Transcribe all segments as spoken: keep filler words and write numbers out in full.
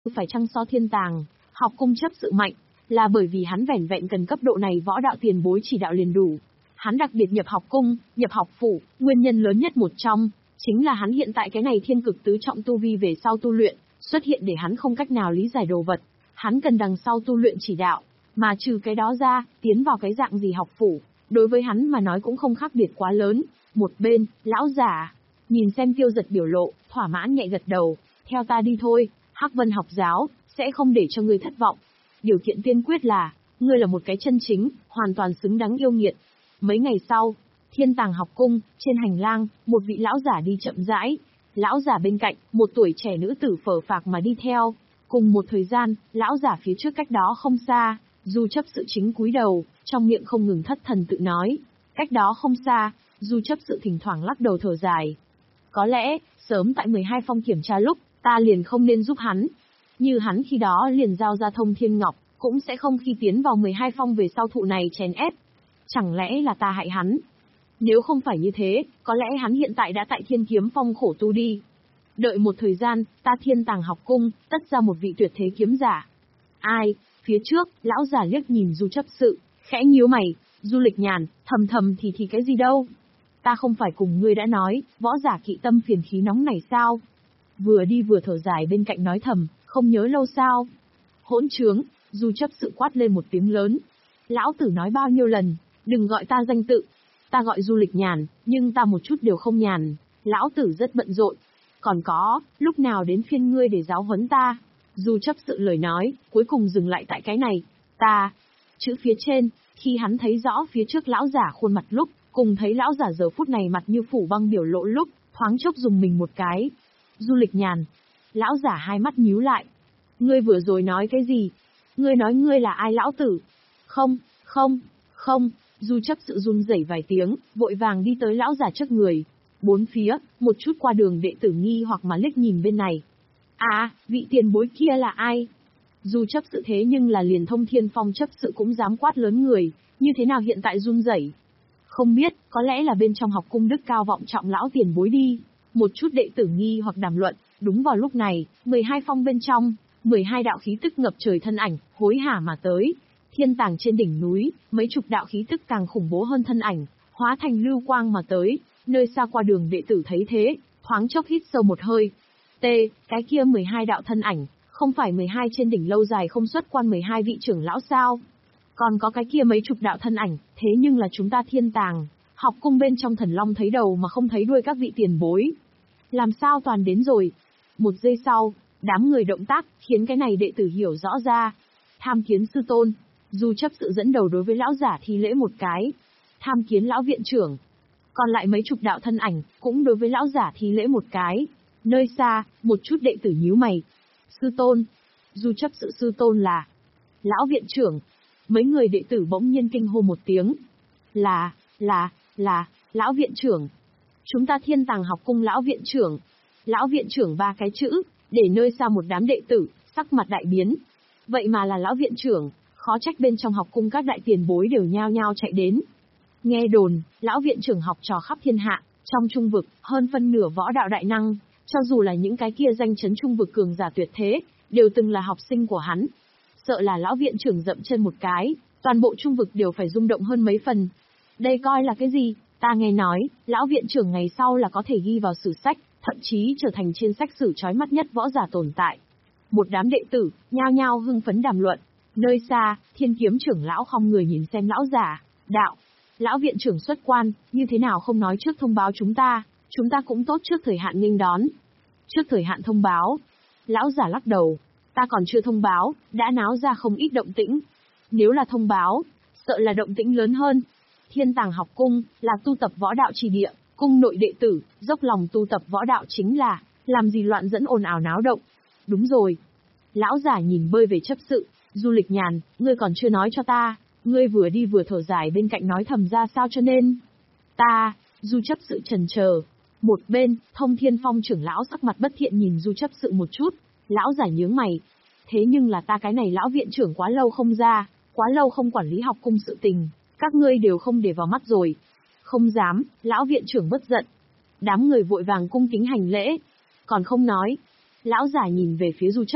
phải chăng so thiên tàng, học cung chấp sự mạnh, là bởi vì hắn vẻn vẹn cần cấp độ này võ đạo tiền bối chỉ đạo liền đủ. Hắn đặc biệt nhập học cung, nhập học phủ, nguyên nhân lớn nhất một trong, chính là hắn hiện tại cái này thiên cực tứ trọng tu vi về sau tu luyện, xuất hiện để hắn không cách nào lý giải đồ vật. Hắn cần đằng sau tu luyện chỉ đạo, mà trừ cái đó ra, tiến vào cái dạng gì học phủ, đối với hắn mà nói cũng không khác biệt quá lớn. Một bên, lão giả, nhìn xem Tiêu Giật biểu lộ, thỏa mãn nhẹ gật đầu, theo ta đi thôi, Hắc Vân học giáo, sẽ không để cho ngươi thất vọng. Điều kiện tiên quyết là, ngươi là một cái chân chính, hoàn toàn xứng đáng yêu nghiệt. Mấy ngày sau, Thiên Tàng học cung, trên hành lang, một vị lão giả đi chậm rãi. Lão giả bên cạnh, một tuổi trẻ nữ tử phờ phạc mà đi theo. Cùng một thời gian, lão giả phía trước cách đó không xa, Du chấp sự chính cúi đầu, trong miệng không ngừng thất thần tự nói. Cách đó không xa, Du chấp sự thỉnh thoảng lắc đầu thở dài. Có lẽ, sớm tại mười hai phong kiểm tra lúc, ta liền không nên giúp hắn. Như hắn khi đó liền giao ra Thông Thiên Ngọc, cũng sẽ không khi tiến vào mười hai phong về sau thụ này chèn ép. Chẳng lẽ là ta hại hắn? Nếu không phải như thế, có lẽ hắn hiện tại đã tại Thiên Kiếm Phong khổ tu đi. Đợi một thời gian, ta Thiên Tàng học cung, tất ra một vị tuyệt thế kiếm giả. Ai? Phía trước, lão giả liếc nhìn Du chấp sự, khẽ nhíu mày, Du Lịch Nhàn, thầm thầm thì thì cái gì đâu? Ta không phải cùng ngươi đã nói, võ giả kỵ tâm phiền khí nóng này sao? Vừa đi vừa thở dài bên cạnh nói thầm, không nhớ lâu sao? Hỗn trướng, Du chấp sự quát lên một tiếng lớn. Lão tử nói bao nhiêu lần, đừng gọi ta danh tự. Ta gọi Du Lịch Nhàn, nhưng ta một chút đều không nhàn. Lão tử rất bận rộn. Còn có, lúc nào đến phiên ngươi để giáo huấn ta? Du chấp sự lời nói, cuối cùng dừng lại tại cái này. Ta, chữ phía trên, khi hắn thấy rõ phía trước lão giả khuôn mặt lúc, cùng thấy lão giả giờ phút này mặt như phủ băng biểu lộ lúc, thoáng chốc dùng mình một cái. Du Lịch Nhàn. Lão giả hai mắt nhíu lại. Ngươi vừa rồi nói cái gì? Ngươi nói ngươi là ai lão tử? Không, không, không. Du chấp sự run rẩy vài tiếng, vội vàng đi tới lão giả trước người. Bốn phía, một chút qua đường đệ tử nghi hoặc mà liếc nhìn bên này. À, vị tiền bối kia là ai? Du chấp sự thế nhưng là liền Thông Thiên Phong chấp sự cũng dám quát lớn người, như thế nào hiện tại run rẩy? Không biết, có lẽ là bên trong học cung đức cao vọng trọng lão tiền bối đi. Một chút đệ tử nghi hoặc đàm luận, đúng vào lúc này, mười hai phong bên trong, mười hai đạo khí tức ngập trời thân ảnh, hối hả mà tới. Thiên Tàng trên đỉnh núi, mấy chục đạo khí tức càng khủng bố hơn thân ảnh, hóa thành lưu quang mà tới, nơi xa qua đường đệ tử thấy thế, thoáng chốc hít sâu một hơi. T, cái kia mười hai đạo thân ảnh, không phải mười hai trên đỉnh lâu dài không xuất quan mười hai vị trưởng lão sao? Còn có cái kia mấy chục đạo thân ảnh, thế nhưng là chúng ta Thiên Tàng, học cung bên trong Thần Long thấy đầu mà không thấy đuôi các vị tiền bối. Làm sao toàn đến rồi? Một giây sau, đám người động tác, khiến cái này đệ tử hiểu rõ ra. Tham kiến sư tôn. Du chấp sự dẫn đầu đối với lão giả thi lễ một cái. Tham kiến lão viện trưởng. Còn lại mấy chục đạo thân ảnh, cũng đối với lão giả thi lễ một cái. Nơi xa, một chút đệ tử nhíu mày. Sư tôn. Du chấp sự sư tôn là lão viện trưởng. Mấy người đệ tử bỗng nhiên kinh hô một tiếng. Là, là, là, lão viện trưởng. Chúng ta Thiên Tàng học cung lão viện trưởng. Lão viện trưởng ba cái chữ, để nơi xa một đám đệ tử, sắc mặt đại biến. Vậy mà là lão viện trưởng, khó trách bên trong học cung các đại tiền bối đều nhao nhao chạy đến. Nghe đồn, lão viện trưởng học trò khắp thiên hạ, trong trung vực, hơn phân nửa võ đạo đại năng, cho dù là những cái kia danh chấn trung vực cường giả tuyệt thế, đều từng là học sinh của hắn. Sợ là lão viện trưởng dậm chân một cái, toàn bộ trung vực đều phải rung động hơn mấy phần. Đây coi là cái gì? Ta nghe nói, lão viện trưởng ngày sau là có thể ghi vào sử sách, thậm chí trở thành trên sách sử chói mắt nhất võ giả tồn tại. Một đám đệ tử, nhao nhao hưng phấn đàm luận. Nơi xa, Thiên Kiếm trưởng lão không người nhìn xem lão giả, đạo. Lão viện trưởng xuất quan, như thế nào không nói trước thông báo chúng ta, chúng ta cũng tốt trước thời hạn nghênh đón. Trước thời hạn thông báo. Lão giả lắc đầu. Ta còn chưa thông báo, đã náo ra không ít động tĩnh. Nếu là thông báo, sợ là động tĩnh lớn hơn. Thiên Tàng học cung, là tu tập võ đạo trì địa, cung nội đệ tử, dốc lòng tu tập võ đạo chính là, làm gì loạn dẫn ồn ào náo động. Đúng rồi. Lão giả nhìn bơi về chấp sự, Du Lịch Nhàn, ngươi còn chưa nói cho ta, ngươi vừa đi vừa thở dài bên cạnh nói thầm ra sao cho nên. Ta, Du chấp sự trần chờ. Một bên, Thông Thiên Phong trưởng lão sắc mặt bất thiện nhìn Du chấp sự một chút, lão giả nhướng mày. Thế nhưng là ta cái này lão viện trưởng quá lâu không ra, quá lâu không quản lý học cung sự tình, các ngươi đều không để vào mắt rồi. Không dám, lão viện trưởng bất giận. Đám người vội vàng cung kính hành lễ. Còn không nói. Lão giả nhìn về phía Du chấp.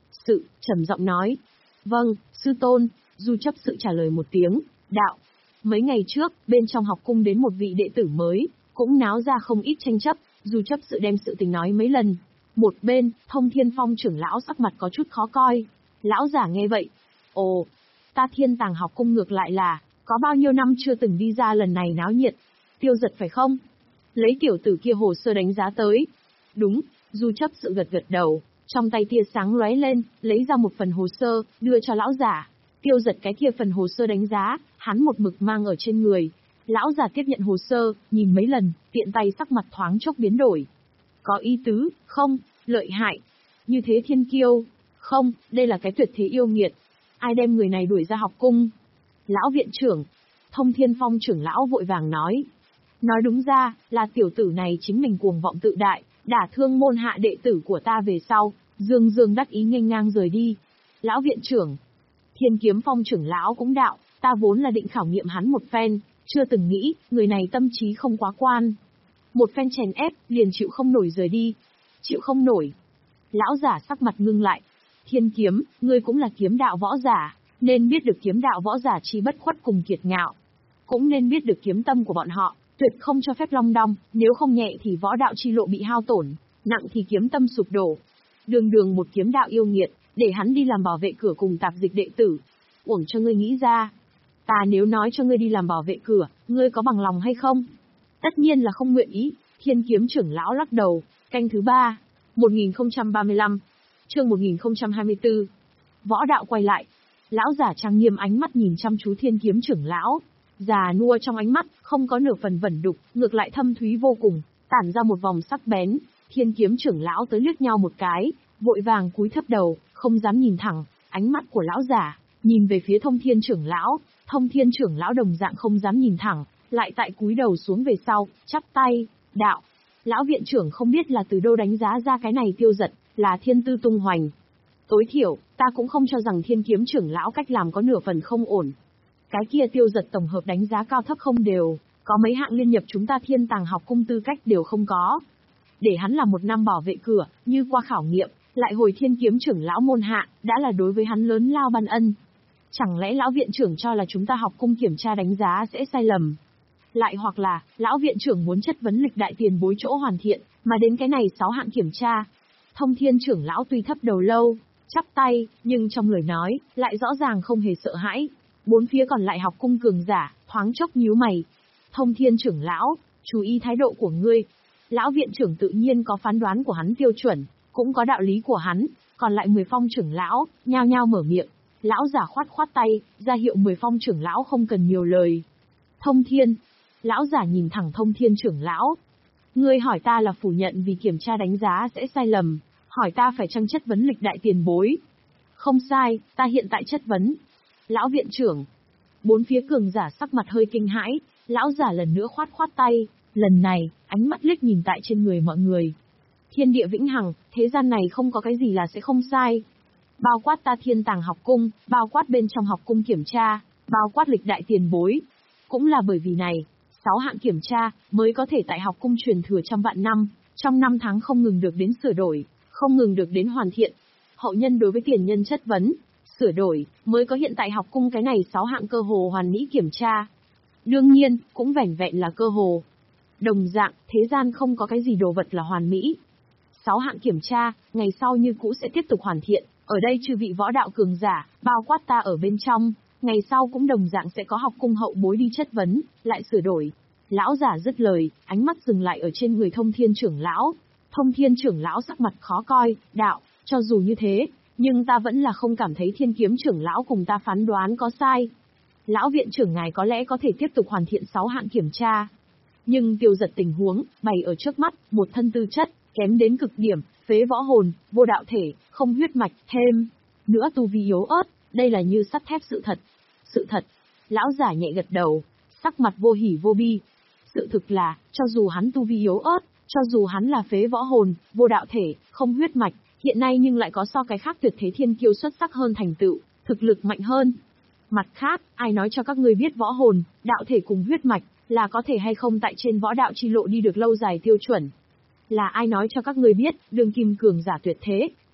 sự, trầm giọng nói. Vâng, sư tôn, Du chấp sự trả lời một tiếng, đạo. Mấy ngày trước, bên trong học cung đến một vị đệ tử mới, cũng náo ra không ít tranh chấp, Du chấp sự đem sự tình nói mấy lần. Một bên, Thông Thiên Phong trưởng lão sắc mặt có chút khó coi. Lão giả nghe vậy. Ồ, ta Thiên Tàng học cung ngược lại là, có bao nhiêu năm chưa từng đi ra lần này náo nhiệt. Tiêu Giật phải không? Lấy tiểu tử kia hồ sơ đánh giá tới. Đúng, Du chấp sự gật gật đầu, trong tay tia sáng lóe lên, lấy ra một phần hồ sơ, đưa cho lão giả. Tiêu Giật cái kia phần hồ sơ đánh giá, hắn một mực mang ở trên người. Lão giả tiếp nhận hồ sơ, nhìn mấy lần, tiện tay sắc mặt thoáng chốc biến đổi. Có ý tứ, không, lợi hại. Như thế thiên kiêu, không, đây là cái tuyệt thế yêu nghiệt. Ai đem người này đuổi ra học cung? Lão viện trưởng, Thông Thiên Phong trưởng lão vội vàng nói. Nói đúng ra, là tiểu tử này chính mình cuồng vọng tự đại, đả thương môn hạ đệ tử của ta về sau, dương dương đắc ý nghênh ngang rời đi. Lão viện trưởng, Thiên Kiếm Phong trưởng lão cũng đạo, ta vốn là định khảo nghiệm hắn một phen, chưa từng nghĩ, người này tâm trí không quá quan. Một phen chèn ép, liền chịu không nổi rời đi. Chịu không nổi. Lão giả sắc mặt ngưng lại. Thiên kiếm, ngươi cũng là kiếm đạo võ giả, nên biết được kiếm đạo võ giả chi bất khuất cùng kiệt ngạo. Cũng nên biết được kiếm tâm của bọn họ, tuyệt không cho phép long đong, nếu không nhẹ thì võ đạo chi lộ bị hao tổn, nặng thì kiếm tâm sụp đổ. Đường đường một kiếm đạo yêu nghiệt, để hắn đi làm bảo vệ cửa cùng tạp dịch đệ tử. Uổng cho ngươi nghĩ ra. Ta nếu nói cho ngươi đi làm bảo vệ cửa, ngươi có bằng lòng hay không? Tất nhiên là không nguyện ý. Thiên kiếm trưởng lão lắc đầu. Canh thứ ba, một nghìn không trăm ba mươi lăm, chương một nghìn không trăm hai mươi tư. Võ đạo quay lại. Lão giả trang nghiêm ánh mắt nhìn chăm chú thiên kiếm trưởng lão. Già nua trong ánh mắt, không có nửa phần vẩn đục, ngược lại thâm thúy vô cùng, tản ra một vòng sắc bén. Thiên kiếm trưởng lão tới liếc nhau một cái, vội vàng cúi thấp đầu, không dám nhìn thẳng. Ánh mắt của lão giả nhìn về phía Thông Thiên trưởng lão, Thông Thiên trưởng lão đồng dạng không dám nhìn thẳng, lại tại cúi đầu xuống về sau, chắp tay, đạo. Lão viện trưởng không biết là từ đâu đánh giá ra cái này Tiêu Giật, là thiên tư tung hoành. Tối thiểu, ta cũng không cho rằng thiên kiếm trưởng lão cách làm có nửa phần không ổn. Cái kia Tiêu Giật tổng hợp đánh giá cao thấp không đều, có mấy hạng liên nhập chúng ta Thiên Tàng học cung tư cách đều không có. Để hắn là một năm bảo vệ cửa, như qua khảo nghiệm, lại hồi thiên kiếm trưởng lão môn hạ, đã là đối với hắn lớn lao ban ân. Chẳng lẽ lão viện trưởng cho là chúng ta học cung kiểm tra đánh giá sẽ sai lầm? Lại hoặc là, lão viện trưởng muốn chất vấn lịch đại tiền bối chỗ hoàn thiện, mà đến cái này sáu hạng kiểm tra. Thông Thiên trưởng lão tuy thấp đầu lâu, chắp tay, nhưng trong lời nói, lại rõ ràng không hề sợ hãi. Bốn phía còn lại học cung cường giả, thoáng chốc nhíu mày. Thông Thiên trưởng lão, chú ý thái độ của ngươi. Lão viện trưởng tự nhiên có phán đoán của hắn tiêu chuẩn, cũng có đạo lý của hắn, còn lại mười phong trưởng lão, nhao nhao mở miệng. Lão giả khoát khoát tay, ra hiệu mười phong trưởng lão không cần nhiều lời. Thông Thiên. Lão giả nhìn thẳng Thông Thiên trưởng lão. Ngươi hỏi ta là phủ nhận vì kiểm tra đánh giá sẽ sai lầm, hỏi ta phải chăng chất vấn lịch đại tiền bối. Không sai, ta hiện tại chất vấn. Lão viện trưởng. Bốn phía cường giả sắc mặt hơi kinh hãi, lão giả lần nữa khoát khoát tay, lần này, ánh mắt liếc nhìn tại trên người mọi người. Thiên địa vĩnh hằng, thế gian này không có cái gì là sẽ không sai. Bao quát ta Thiên Tàng học cung, bao quát bên trong học cung kiểm tra, bao quát lịch đại tiền bối. Cũng là bởi vì này, sáu hạng kiểm tra, mới có thể tại học cung truyền thừa trăm vạn năm, trong năm tháng không ngừng được đến sửa đổi, không ngừng được đến hoàn thiện. Hậu nhân đối với tiền nhân chất vấn, sửa đổi, mới có hiện tại học cung cái này sáu hạng cơ hồ hoàn mỹ kiểm tra. Đương nhiên, cũng vẻn vẹn là cơ hồ. Đồng dạng, thế gian không có cái gì đồ vật là hoàn mỹ. Sáu hạng kiểm tra, ngày sau như cũ sẽ tiếp tục hoàn thiện, ở đây chư vị võ đạo cường giả, bao quát ta ở bên trong, ngày sau cũng đồng dạng sẽ có học cung hậu bối đi chất vấn, lại sửa đổi. Lão giả dứt lời, ánh mắt dừng lại ở trên người Thông Thiên trưởng lão. Thông Thiên trưởng lão sắc mặt khó coi, đạo, cho dù như thế, nhưng ta vẫn là không cảm thấy Thiên kiếm trưởng lão cùng ta phán đoán có sai. Lão viện trưởng ngài có lẽ có thể tiếp tục hoàn thiện sáu hạng kiểm tra. Nhưng Tiêu Giật tình huống, bày ở trước mắt, một thân tư chất, kém đến cực điểm, phế võ hồn, vô đạo thể, không huyết mạch, thêm nữa tu vi yếu ớt, đây là như sắt thép sự thật. Sự thật. Lão giả nhẹ gật đầu, sắc mặt vô hỉ vô bi. Sự thực là, cho dù hắn tu vi yếu ớt, cho dù hắn là phế võ hồn, vô đạo thể, không huyết mạch, hiện nay nhưng lại có so cái khác tuyệt thế thiên kiêu xuất sắc hơn thành tựu, thực lực mạnh hơn. Mặt khác, ai nói cho các ngươi biết võ hồn, đạo thể cùng huyết mạch, là có thể hay không tại trên võ đạo chi lộ đi được lâu dài tiêu chuẩn? Là ai nói cho các ngươi biết, đường kim cường giả tuyệt thế,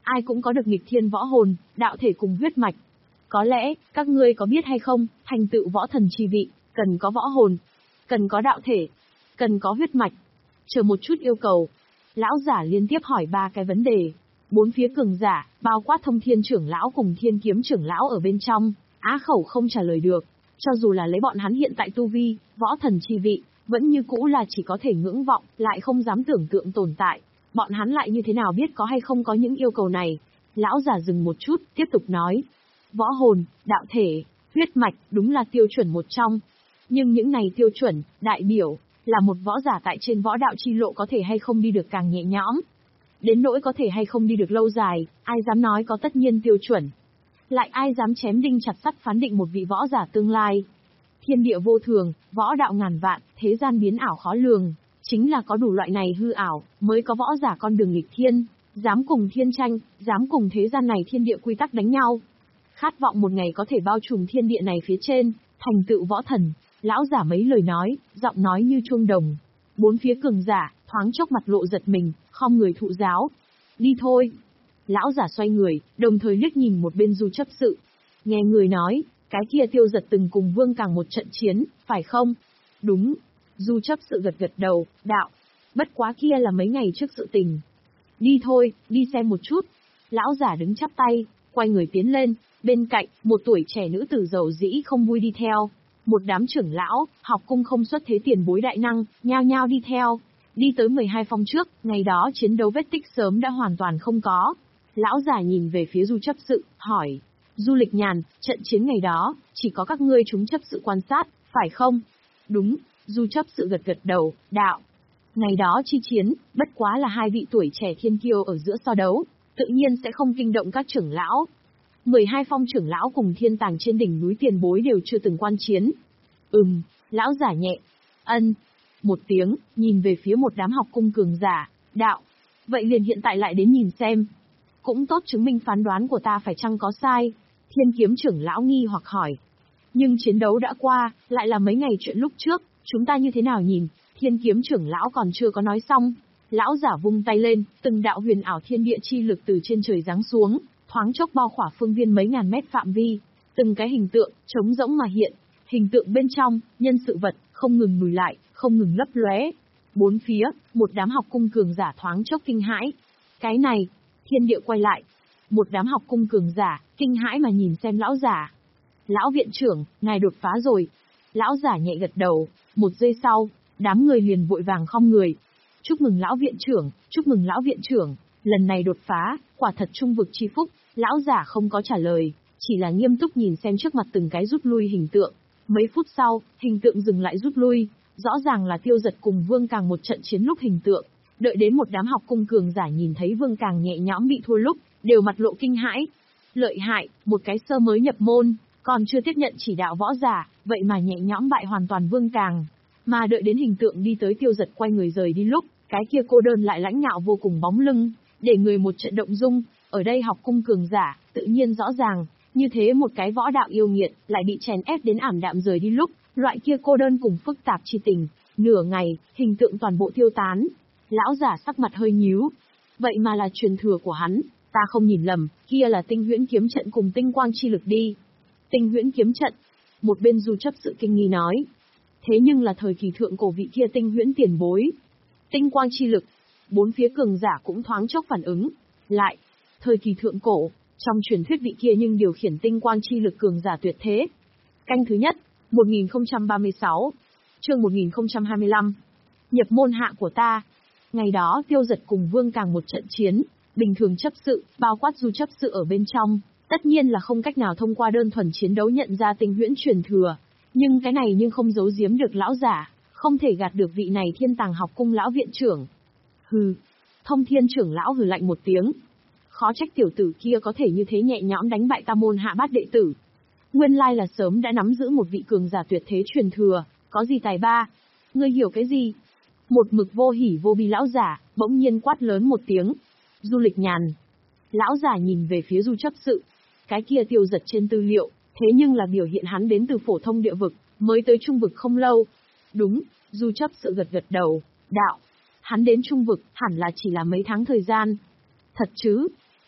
ai cũng có được nghịch thiên võ hồn, đạo thể cùng huyết mạch. Có lẽ, các ngươi có biết hay không, thành tựu võ thần chi vị, cần có võ hồn, cần có đạo thể, cần có huyết mạch. Chờ một chút yêu cầu. Lão giả liên tiếp hỏi ba cái vấn đề. Bốn phía cường giả, bao quát Thông Thiên trưởng lão cùng Thiên Kiếm trưởng lão ở bên trong, á khẩu không trả lời được. Cho dù là lấy bọn hắn hiện tại tu vi, võ thần chi vị, vẫn như cũ là chỉ có thể ngưỡng vọng, lại không dám tưởng tượng tồn tại. Bọn hắn lại như thế nào biết có hay không có những yêu cầu này? Lão giả dừng một chút, tiếp tục nói. Võ hồn, đạo thể, huyết mạch, đúng là tiêu chuẩn một trong. Nhưng những này tiêu chuẩn, đại biểu, là một võ giả tại trên võ đạo chi lộ có thể hay không đi được càng nhẹ nhõm. Đến nỗi có thể hay không đi được lâu dài, ai dám nói có tất nhiên tiêu chuẩn. Lại ai dám chém đinh chặt sắt phán định một vị võ giả tương lai. Thiên địa vô thường, võ đạo ngàn vạn, thế gian biến ảo khó lường. Chính là có đủ loại này hư ảo, mới có võ giả con đường nghịch thiên, dám cùng thiên tranh, dám cùng thế gian này thiên địa quy tắc đánh nhau. Khát vọng một ngày có thể bao trùm thiên địa này phía trên, thành tựu võ thần. Lão giả mấy lời nói, giọng nói như chuông đồng. Bốn phía cường giả, thoáng chốc mặt lộ giật mình, khom người thụ giáo. Đi thôi. Lão giả xoay người, đồng thời liếc nhìn một bên Du chấp sự. Nghe người nói, cái kia Tiêu Giật từng cùng Vương Càng một trận chiến, phải không? Đúng. Du chấp sự gật gật đầu, đạo. Bất quá kia là mấy ngày trước sự tình. Đi thôi, đi xem một chút. Lão giả đứng chắp tay, quay người tiến lên, bên cạnh, một tuổi trẻ nữ tử giàu dĩ không vui đi theo. Một đám trưởng lão, học cung không xuất thế tiền bối đại năng, nhao nhao đi theo. Đi tới mười hai phong trước, ngày đó chiến đấu vết tích sớm đã hoàn toàn không có. Lão giả nhìn về phía Du chấp sự, hỏi. Du Lịch Nhàn, trận chiến ngày đó, chỉ có các ngươi chúng chấp sự quan sát, phải không? Đúng, Du chấp sự gật gật đầu, đạo. Ngày đó chi chiến, bất quá là hai vị tuổi trẻ thiên kiêu ở giữa so đấu, tự nhiên sẽ không kinh động các trưởng lão. mười hai phong trưởng lão cùng thiên tàng trên đỉnh núi tiền bối đều chưa từng quan chiến. Ừm, lão giả nhẹ. Ân. Một tiếng, nhìn về phía một đám học cung cường giả, đạo. Vậy liền hiện tại lại đến nhìn xem. Cũng tốt chứng minh phán đoán của ta phải chăng có sai. Thiên kiếm trưởng lão nghi hoặc hỏi. Nhưng chiến đấu đã qua, lại là mấy ngày chuyện lúc trước, chúng ta như thế nào nhìn? Thiên kiếm trưởng lão còn chưa có nói xong. Lão giả vung tay lên, từng đạo huyền ảo thiên địa chi lực từ trên trời giáng xuống, thoáng chốc bao khỏa phương viên mấy ngàn mét phạm vi. Từng cái hình tượng, trống rỗng mà hiện. Hình tượng bên trong, nhân sự vật, không ngừng lùi lại, không ngừng lấp lóe. Bốn phía, một đám học cung cường giả thoáng chốc kinh hãi. Cái này, thiên địa quay lại. Một đám học cung cường giả, kinh hãi mà nhìn xem lão giả. Lão viện trưởng, ngài đột phá rồi. Lão giả nhẹ gật đầu, một giây sau, đám người liền vội vàng khom người. Chúc mừng lão viện trưởng, chúc mừng lão viện trưởng, lần này đột phá, quả thật trung vực chi phúc. Lão giả không có trả lời, chỉ là nghiêm túc nhìn xem trước mặt từng cái rút lui hình tượng. Mấy phút sau, hình tượng dừng lại rút lui, rõ ràng là Tiêu Giật cùng Vương Càng một trận chiến lúc hình tượng. Đợi đến một đám học cung cường giả nhìn thấy Vương Càng nhẹ nhõm bị thua lúc, đều mặt lộ kinh hãi. Lợi hại, một cái sơ mới nhập môn, còn chưa tiếp nhận chỉ đạo võ giả, vậy mà nhẹ nhõm bại hoàn toàn Vương Càng. Mà đợi đến hình tượng đi tới Tiêu Giật quay người rời đi lúc, cái kia cô đơn lại lãnh ngạo vô cùng bóng lưng, để người một trận động dung. Ở đây học cung cường giả, tự nhiên rõ ràng, như thế một cái võ đạo yêu nghiệt, lại bị chèn ép đến ảm đạm rời đi lúc, loại kia cô đơn cùng phức tạp chi tình, nửa ngày, hình tượng toàn bộ tiêu tán. Lão giả sắc mặt hơi nhíu. Vậy mà là truyền thừa của hắn, ta không nhìn lầm, kia là tinh huyễn kiếm trận cùng tinh quang chi lực đi. Tinh huyễn kiếm trận. Một bên Du chấp sự kinh nghi nói. Thế nhưng là thời kỳ thượng cổ vị kia tinh huyễn tiền bối. Tinh quang chi lực. Bốn phía cường giả cũng thoáng chốc phản ứng. Lại, thời kỳ thượng cổ, trong truyền thuyết vị kia nhưng điều khiển tinh quang chi lực cường giả tuyệt thế. Canh thứ nhất, một nghìn không trăm ba mươi sáu, chương một nghìn không trăm hai mươi lăm. Nhập môn hạ của ta. Ngày đó Tiêu Giật cùng Vương Càng một trận chiến, bình thường chấp sự, bao quát Du chấp sự ở bên trong, tất nhiên là không cách nào thông qua đơn thuần chiến đấu nhận ra tinh huyễn truyền thừa. Nhưng cái này nhưng không giấu giếm được lão giả, không thể gạt được vị này thiên tàng học cung lão viện trưởng. Hừ, Thông Thiên trưởng lão hừ lạnh một tiếng. Khó trách tiểu tử kia có thể như thế nhẹ nhõm đánh bại ta môn hạ bát đệ tử. Nguyên lai là sớm đã nắm giữ một vị cường giả tuyệt thế truyền thừa, có gì tài ba? Ngươi hiểu cái gì? Một mực vô hỉ vô bi lão giả, bỗng nhiên quát lớn một tiếng. Du Lịch Nhàn. Lão giả nhìn về phía Du chấp sự. Cái kia Tiêu Giật trên tư liệu, thế nhưng là biểu hiện hắn đến từ phổ thông địa vực, mới tới trung vực không lâu. Đúng, Du chấp sự gật gật đầu, đạo. Hắn đến trung vực, hẳn là chỉ là mấy tháng thời gian. Thật chứ?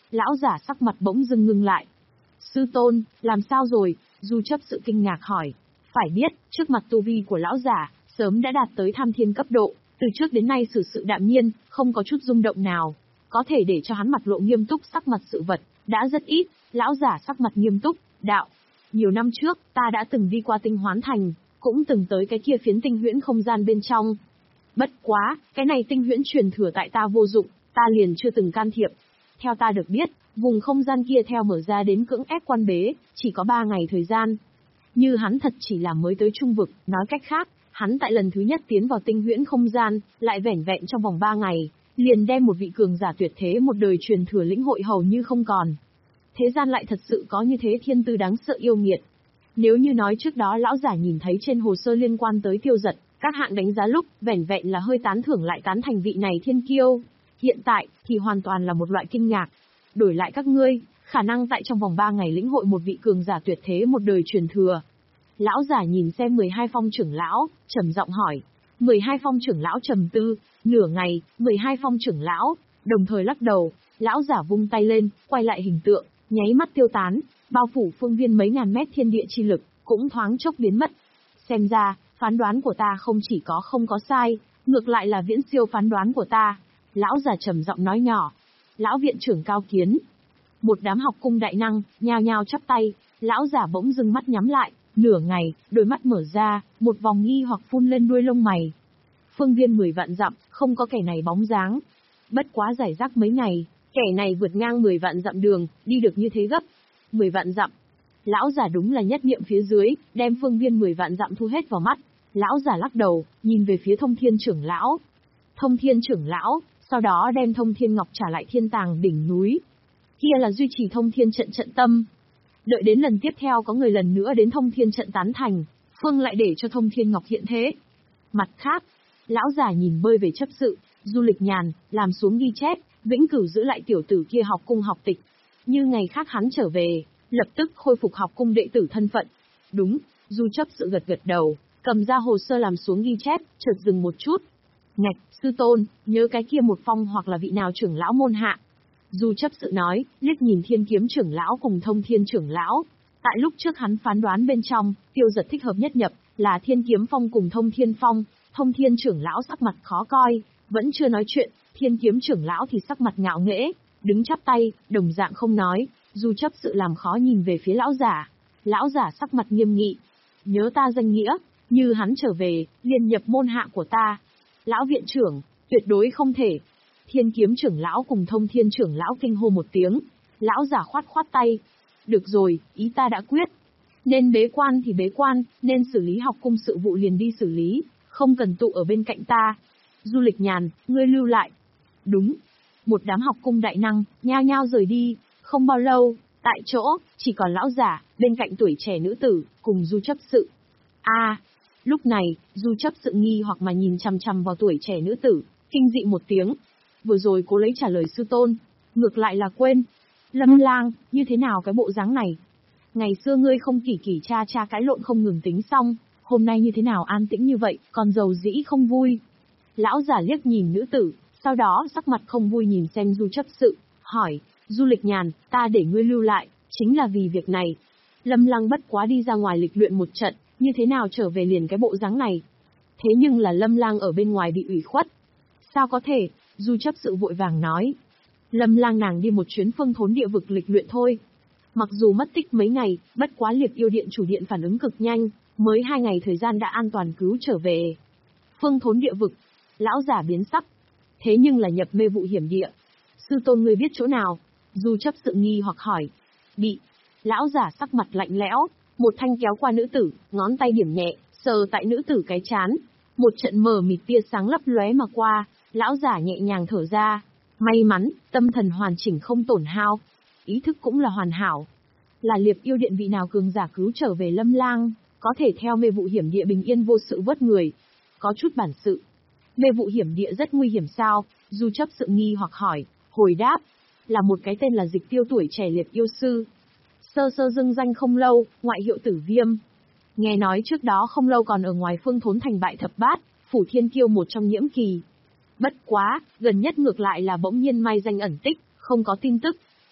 Lão giả sắc mặt bỗng dưng ngưng lại. Sư tôn, làm sao rồi? Du chấp sự kinh ngạc hỏi. Phải biết, trước mặt tu vi của lão giả, sớm đã đạt tới tham thiên cấp độ, từ trước đến nay xử sự đạm nhiên, không có chút rung động nào. Có thể để cho hắn mặt lộ nghiêm túc sắc mặt sự vật, đã rất ít. Lão giả sắc mặt nghiêm túc, đạo. Nhiều năm trước, ta đã từng đi qua tinh hoán thành, cũng từng tới cái kia phiến tinh huyễn không gian bên trong. Bất quá, cái này tinh huyễn truyền thừa tại ta vô dụng, ta liền chưa từng can thiệp. Theo ta được biết, vùng không gian kia theo mở ra đến cưỡng ép quan bế, chỉ có ba ngày thời gian. Như hắn thật chỉ là mới tới trung vực, nói cách khác, hắn tại lần thứ nhất tiến vào tinh huyễn không gian, lại vẻn vẹn trong vòng ba ngày, liền đem một vị cường giả tuyệt thế một đời truyền thừa lĩnh hội hầu như không còn. Thế gian lại thật sự có như thế thiên tư đáng sợ yêu nghiệt. Nếu như nói trước đó lão giả nhìn thấy trên hồ sơ liên quan tới Tiêu Giật, các hạng đánh giá lúc, vẻn vẹn là hơi tán thưởng lại tán thành vị này thiên kiêu. Hiện tại, thì hoàn toàn là một loại kinh ngạc. Đổi lại các ngươi, khả năng tại trong vòng ba ngày lĩnh hội một vị cường giả tuyệt thế một đời truyền thừa. Lão giả nhìn xem mười hai phong trưởng lão, trầm giọng hỏi. mười hai phong trưởng lão trầm tư, nửa ngày, mười hai phong trưởng lão, đồng thời lắc đầu, lão giả vung tay lên, quay lại hình tượng, nháy mắt tiêu tán, bao phủ phương viên mấy ngàn mét thiên địa chi lực, cũng thoáng chốc biến mất. Xem ra, phán đoán của ta không chỉ có không có sai, ngược lại là viễn siêu phán đoán của ta. Lão giả trầm giọng nói nhỏ. Lão viện trưởng cao kiến. Một đám học cung đại năng, nhao nhao chắp tay, lão giả bỗng dưng mắt nhắm lại, nửa ngày, đôi mắt mở ra, một vòng nghi hoặc phun lên đuôi lông mày. Phương viên mười vạn dặm, không có kẻ này bóng dáng. Bất quá giải rác mấy ngày, kẻ này vượt ngang mười vạn dặm đường, đi được như thế gấp. mười vạn dặm. Lão giả đúng là nhất niệm phía dưới, đem phương viên mười vạn dặm thu hết vào mắt. Lão giả lắc đầu, nhìn về phía Thông Thiên trưởng lão. Thông Thiên trưởng lão, sau đó đem Thông Thiên Ngọc trả lại thiên tàng đỉnh núi. Kia là duy trì Thông Thiên trận trận tâm. Đợi đến lần tiếp theo có người lần nữa đến Thông Thiên trận tán thành, Phương lại để cho Thông Thiên Ngọc hiện thế. Mặt khác, lão giả nhìn bơi về chấp sự, Du Lịch Nhàn, làm xuống ghi chép, vĩnh cửu giữ lại tiểu tử kia học cung học tịch. Như ngày khác hắn trở về, lập tức khôi phục học cung đệ tử thân phận. Đúng, Du chấp sự gật gật đầu, cầm ra hồ sơ làm xuống ghi chép, chợt dừng một chút. Ngạch, sư tôn, nhớ cái kia một phong hoặc là vị nào trưởng lão môn hạ. Du chấp sự nói, liếc nhìn Thiên Kiếm trưởng lão cùng Thông Thiên trưởng lão. Tại lúc trước hắn phán đoán bên trong, Tiêu Giật thích hợp nhất nhập, là Thiên Kiếm phong cùng Thông Thiên phong. Thông Thiên trưởng lão sắc mặt khó coi, vẫn chưa nói chuyện, Thiên Kiếm trưởng lão thì sắc mặt ngạo nghễ, đứng chắp tay, đồng dạng không nói. Du chấp sự làm khó nhìn về phía lão giả. Lão giả sắc mặt nghiêm nghị. Nhớ ta danh nghĩa, như hắn trở về, liền nhập môn hạ của ta. Lão viện trưởng, tuyệt đối không thể. Thiên Kiếm trưởng lão cùng Thông Thiên trưởng lão kinh hô một tiếng. Lão giả khoát khoát tay. Được rồi, ý ta đã quyết. Nên bế quan thì bế quan, nên xử lý học cung sự vụ liền đi xử lý, không cần tụ ở bên cạnh ta. Du Lịch Nhàn, ngươi lưu lại. Đúng. Một đám học cung đại năng, nhao nhao rời đi. Không bao lâu, tại chỗ, chỉ còn lão giả, bên cạnh tuổi trẻ nữ tử, cùng Du chấp sự. A, à, lúc này, Du chấp sự nghi hoặc mà nhìn chằm chằm vào tuổi trẻ nữ tử, kinh dị một tiếng. Vừa rồi cố lấy trả lời sư tôn, ngược lại là quên. Lâm Lang, như thế nào cái bộ dáng này? Ngày xưa ngươi không kỳ kỳ cha cha cãi lộn không ngừng tính xong, hôm nay như thế nào an tĩnh như vậy, còn giàu dĩ không vui. Lão giả liếc nhìn nữ tử, sau đó sắc mặt không vui nhìn xem Du chấp sự, hỏi, Du Lịch Nhàn, ta để ngươi lưu lại, chính là vì việc này. Lâm Lăng bất quá đi ra ngoài lịch luyện một trận, như thế nào trở về liền cái bộ dáng này. Thế nhưng là Lâm Lang ở bên ngoài bị ủy khuất. Sao có thể, Du chấp sự vội vàng nói. Lâm Lang nàng đi một chuyến phương thốn địa vực lịch luyện thôi. Mặc dù mất tích mấy ngày, bất quá Liệp Yêu Điện chủ điện phản ứng cực nhanh, mới hai ngày thời gian đã an toàn cứu trở về. Phương thốn địa vực, lão giả biến sắc. Thế nhưng là nhập mê vụ hiểm địa. Sư tôn ngươi biết chỗ nào? Du chấp sự nghi hoặc hỏi. Bị. Lão giả sắc mặt lạnh lẽo, một thanh kéo qua nữ tử, ngón tay điểm nhẹ, sờ tại nữ tử cái chán. Một trận mờ mịt tia sáng lấp lóe mà qua, lão giả nhẹ nhàng thở ra. May mắn, tâm thần hoàn chỉnh không tổn hao. Ý thức cũng là hoàn hảo. Là Liệp Yêu Điện vị nào cường giả cứu trở về Lâm Lang, có thể theo mê vụ hiểm địa bình yên vô sự vớt người. Có chút bản sự. Mê vụ hiểm địa rất nguy hiểm sao? Du chấp sự nghi hoặc hỏi, hồi đáp. Là một cái tên là Dịch Tiêu tuổi trẻ liệt yêu sư. Sơ sơ dưng danh không lâu, ngoại hiệu Tử Viêm. Nghe nói trước đó không lâu còn ở ngoài phương thốn thành bại thập bát, phủ thiên kiêu một trong nhiễm kỳ. Bất quá, gần nhất ngược lại là bỗng nhiên mai danh ẩn tích, không có tin tức.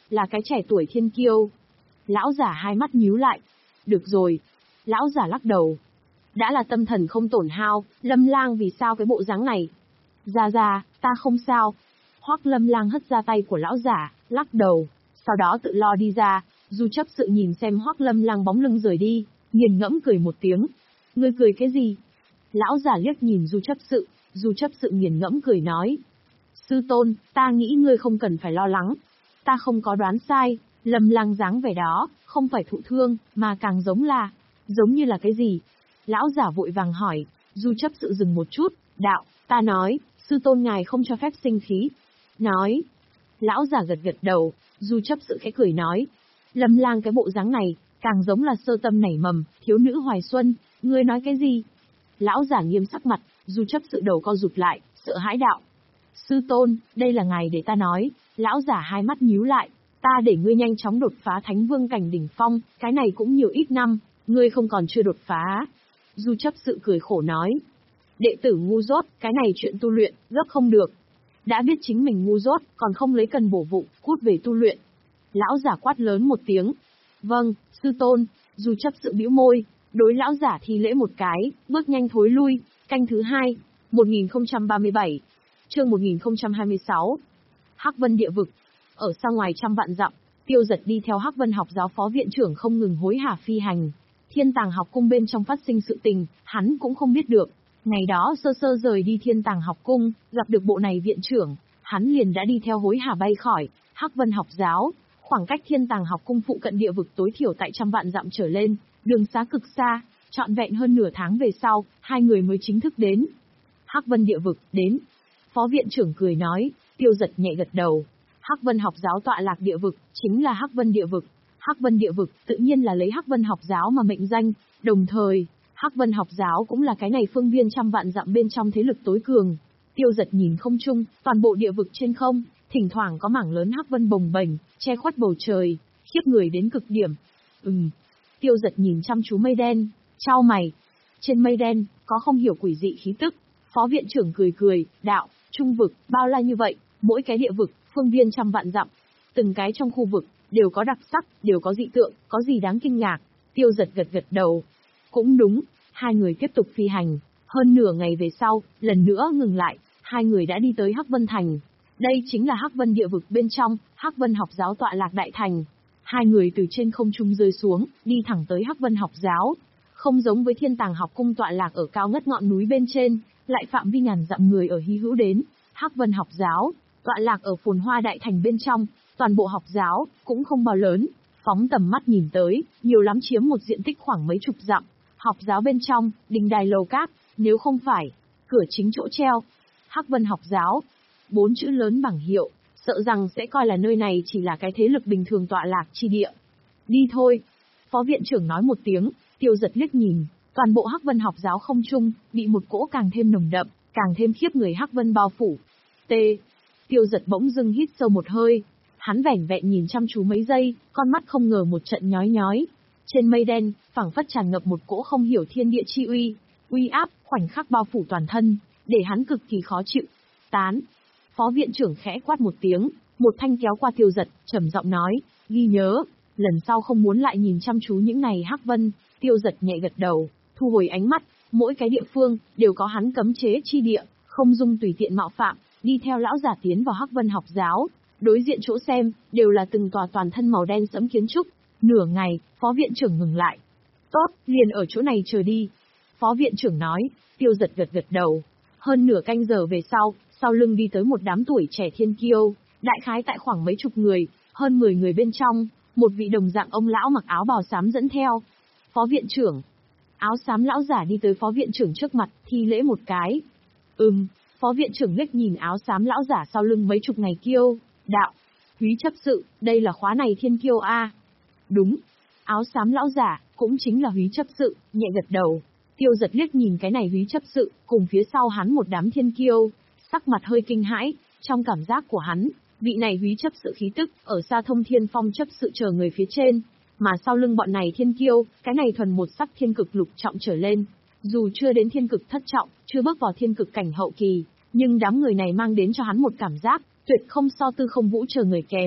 là cái trẻ tuổi thiên kiêu. Lão giả hai mắt nhíu lại. Được rồi. Lão giả lắc đầu. Đã là tâm thần không tổn hao, Lâm Lang vì sao cái bộ dáng này? Ra ra, ta không sao. Hoắc Lâm Lang hất ra tay của lão giả, lắc đầu, sau đó tự lo đi ra. Du chấp sự nhìn xem Hoắc Lâm Lang bóng lưng rời đi, nghiền ngẫm cười một tiếng. Ngươi cười cái gì? Lão giả liếc nhìn Du chấp sự, Du chấp sự nghiền ngẫm cười nói. Sư tôn, ta nghĩ ngươi không cần phải lo lắng. Ta không có đoán sai, Lâm Lang dáng vẻ đó, không phải thụ thương, mà càng giống là... Giống như là cái gì? Lão giả vội vàng hỏi. Du chấp sự dừng một chút, đạo, ta nói, sư tôn ngài không cho phép sinh khí. Nói. Lão giả gật gật đầu, Du chấp sự khẽ cười nói. Lâm Lang cái bộ dáng này, càng giống là sơ tâm nảy mầm, thiếu nữ hoài xuân, ngươi nói cái gì? Lão giả nghiêm sắc mặt, Du chấp sự đầu co rụt lại, sợ hãi đạo. Sư tôn, đây là ngài để ta nói. Lão giả hai mắt nhíu lại, ta để ngươi nhanh chóng đột phá thánh vương cảnh đỉnh phong, cái này cũng nhiều ít năm, ngươi không còn chưa đột phá. Du chấp sự cười khổ nói. Đệ tử ngu dốt, cái này chuyện tu luyện, gấp không được. Đã biết chính mình ngu dốt, còn không lấy cần bổ vụ, cút về tu luyện. Lão giả quát lớn một tiếng. Vâng, sư tôn. Du chấp sự bĩu môi, đối lão giả thi lễ một cái, bước nhanh thối lui. Canh thứ hai, một nghìn không trăm ba mươi bảy, chương một nghìn không trăm hai mươi sáu. Hắc Vân địa vực. Ở xa ngoài trăm vạn dặm, Tiêu Giật đi theo Hắc Vân học giáo phó viện trưởng không ngừng hối hả phi hành. Thiên Tàng học cung bên trong phát sinh sự tình, hắn cũng không biết được. Ngày đó sơ sơ rời đi Thiên Tàng học cung, gặp được bộ này viện trưởng, hắn liền đã đi theo hối hả bay khỏi Hắc Vân học giáo. Khoảng cách Thiên Tàng học cung phụ cận địa vực tối thiểu tại trăm vạn dặm trở lên, đường xá cực xa, trọn vẹn hơn nửa tháng về sau, hai người mới chính thức đến. Hắc Vân địa vực, đến. Phó viện trưởng cười nói. Tiêu Giật nhẹ gật đầu. Hắc Vân học giáo tọa lạc địa vực, chính là Hắc Vân địa vực. Hắc Vân địa vực, tự nhiên là lấy Hắc Vân học giáo mà mệnh danh, đồng thời, Hắc Vân học giáo cũng là cái này phương viên trăm vạn dặm bên trong thế lực tối cường. Tiêu Giật nhìn không trung, toàn bộ địa vực trên không, thỉnh thoảng có mảng lớn Hắc Vân bồng bềnh, che khuất bầu trời, khiếp người đến cực điểm. Ừm. Tiêu Giật nhìn chăm chú mây đen, chau mày. Trên mây đen, có không hiểu quỷ dị khí tức. Phó viện trưởng cười cười, đạo, trung vực, bao la như vậy, mỗi cái địa vực, phương viên trăm vạn dặm, từng cái trong khu vực, đều có đặc sắc, đều có dị tượng, có gì đáng kinh ngạc. Tiêu Giật gật gật đầu. Cũng đúng, hai người tiếp tục phi hành. Hơn nửa ngày về sau, lần nữa ngừng lại, hai người đã đi tới Hắc Vân Thành. Đây chính là Hắc Vân địa vực bên trong, Hắc Vân học giáo tọa lạc đại thành. Hai người từ trên không trung rơi xuống, đi thẳng tới Hắc Vân học giáo. Không giống với Thiên Tàng học cung tọa lạc ở cao ngất ngọn núi bên trên, lại phạm vi ngàn dặm người ở hy hữu đến. Hắc Vân học giáo, tọa lạc ở phồn hoa đại thành bên trong, toàn bộ học giáo, cũng không bao lớn. Phóng tầm mắt nhìn tới, nhiều lắm chiếm một diện tích khoảng mấy chục dặm. Học giáo bên trong, đình đài lầu cát, nếu không phải, cửa chính chỗ treo. Hắc Vân học giáo, bốn chữ lớn bảng hiệu, sợ rằng sẽ coi là nơi này chỉ là cái thế lực bình thường tọa lạc chi địa. Đi thôi. Phó viện trưởng nói một tiếng, Tiêu Giật liếc nhìn, toàn bộ Hắc Vân học giáo không trung, bị một cỗ càng thêm nồng đậm, càng thêm khiếp người Hắc Vân bao phủ. T. Tiêu Giật bỗng dưng hít sâu một hơi. Hắn vẻn vẹn nhìn chăm chú mấy giây, con mắt không ngờ một trận nhói nhói. Trên mây đen, phảng phất tràn ngập một cỗ không hiểu thiên địa chi uy, uy áp, khoảnh khắc bao phủ toàn thân, để hắn cực kỳ khó chịu. Tán. Phó viện trưởng khẽ quát một tiếng, một thanh kéo qua Tiêu Giật, trầm giọng nói, ghi nhớ, lần sau không muốn lại nhìn chăm chú những này Hắc Vân. Tiêu Giật nhẹ gật đầu, thu hồi ánh mắt, mỗi cái địa phương, đều có hắn cấm chế chi địa, không dung tùy tiện mạo phạm, đi theo lão giả tiến vào Hắc Vân học giáo. Đối diện chỗ xem, đều là từng tòa toàn thân màu đen sẫm kiến trúc. Nửa ngày, phó viện trưởng ngừng lại. Tốt, liền ở chỗ này chờ đi. Phó viện trưởng nói. Tiêu Giật gật gật đầu. Hơn nửa canh giờ về sau, sau lưng đi tới một đám tuổi trẻ thiên kiêu, đại khái tại khoảng mấy chục người, hơn mười người bên trong, một vị đồng dạng ông lão mặc áo bào xám dẫn theo. Phó viện trưởng. Áo xám lão giả đi tới phó viện trưởng trước mặt, thi lễ một cái. Ừm, phó viện trưởng liếc nhìn áo xám lão giả sau lưng mấy chục ngày kiêu, đạo. Húy chấp sự, đây là khóa này thiên kiêu a. Đúng. Áo xám lão giả, cũng chính là Húy chấp sự, nhẹ gật đầu. Tiêu Giật liếc nhìn cái này Húy chấp sự, cùng phía sau hắn một đám thiên kiêu, sắc mặt hơi kinh hãi, trong cảm giác của hắn, vị này Húy chấp sự khí tức, ở xa Thông Thiên Phong chấp sự chờ người phía trên, mà sau lưng bọn này thiên kiêu, cái này thuần một sắc thiên cực lục trọng trở lên, dù chưa đến thiên cực thất trọng, chưa bước vào thiên cực cảnh hậu kỳ, nhưng đám người này mang đến cho hắn một cảm giác, tuyệt không so Tư Không Vũ chờ người kém.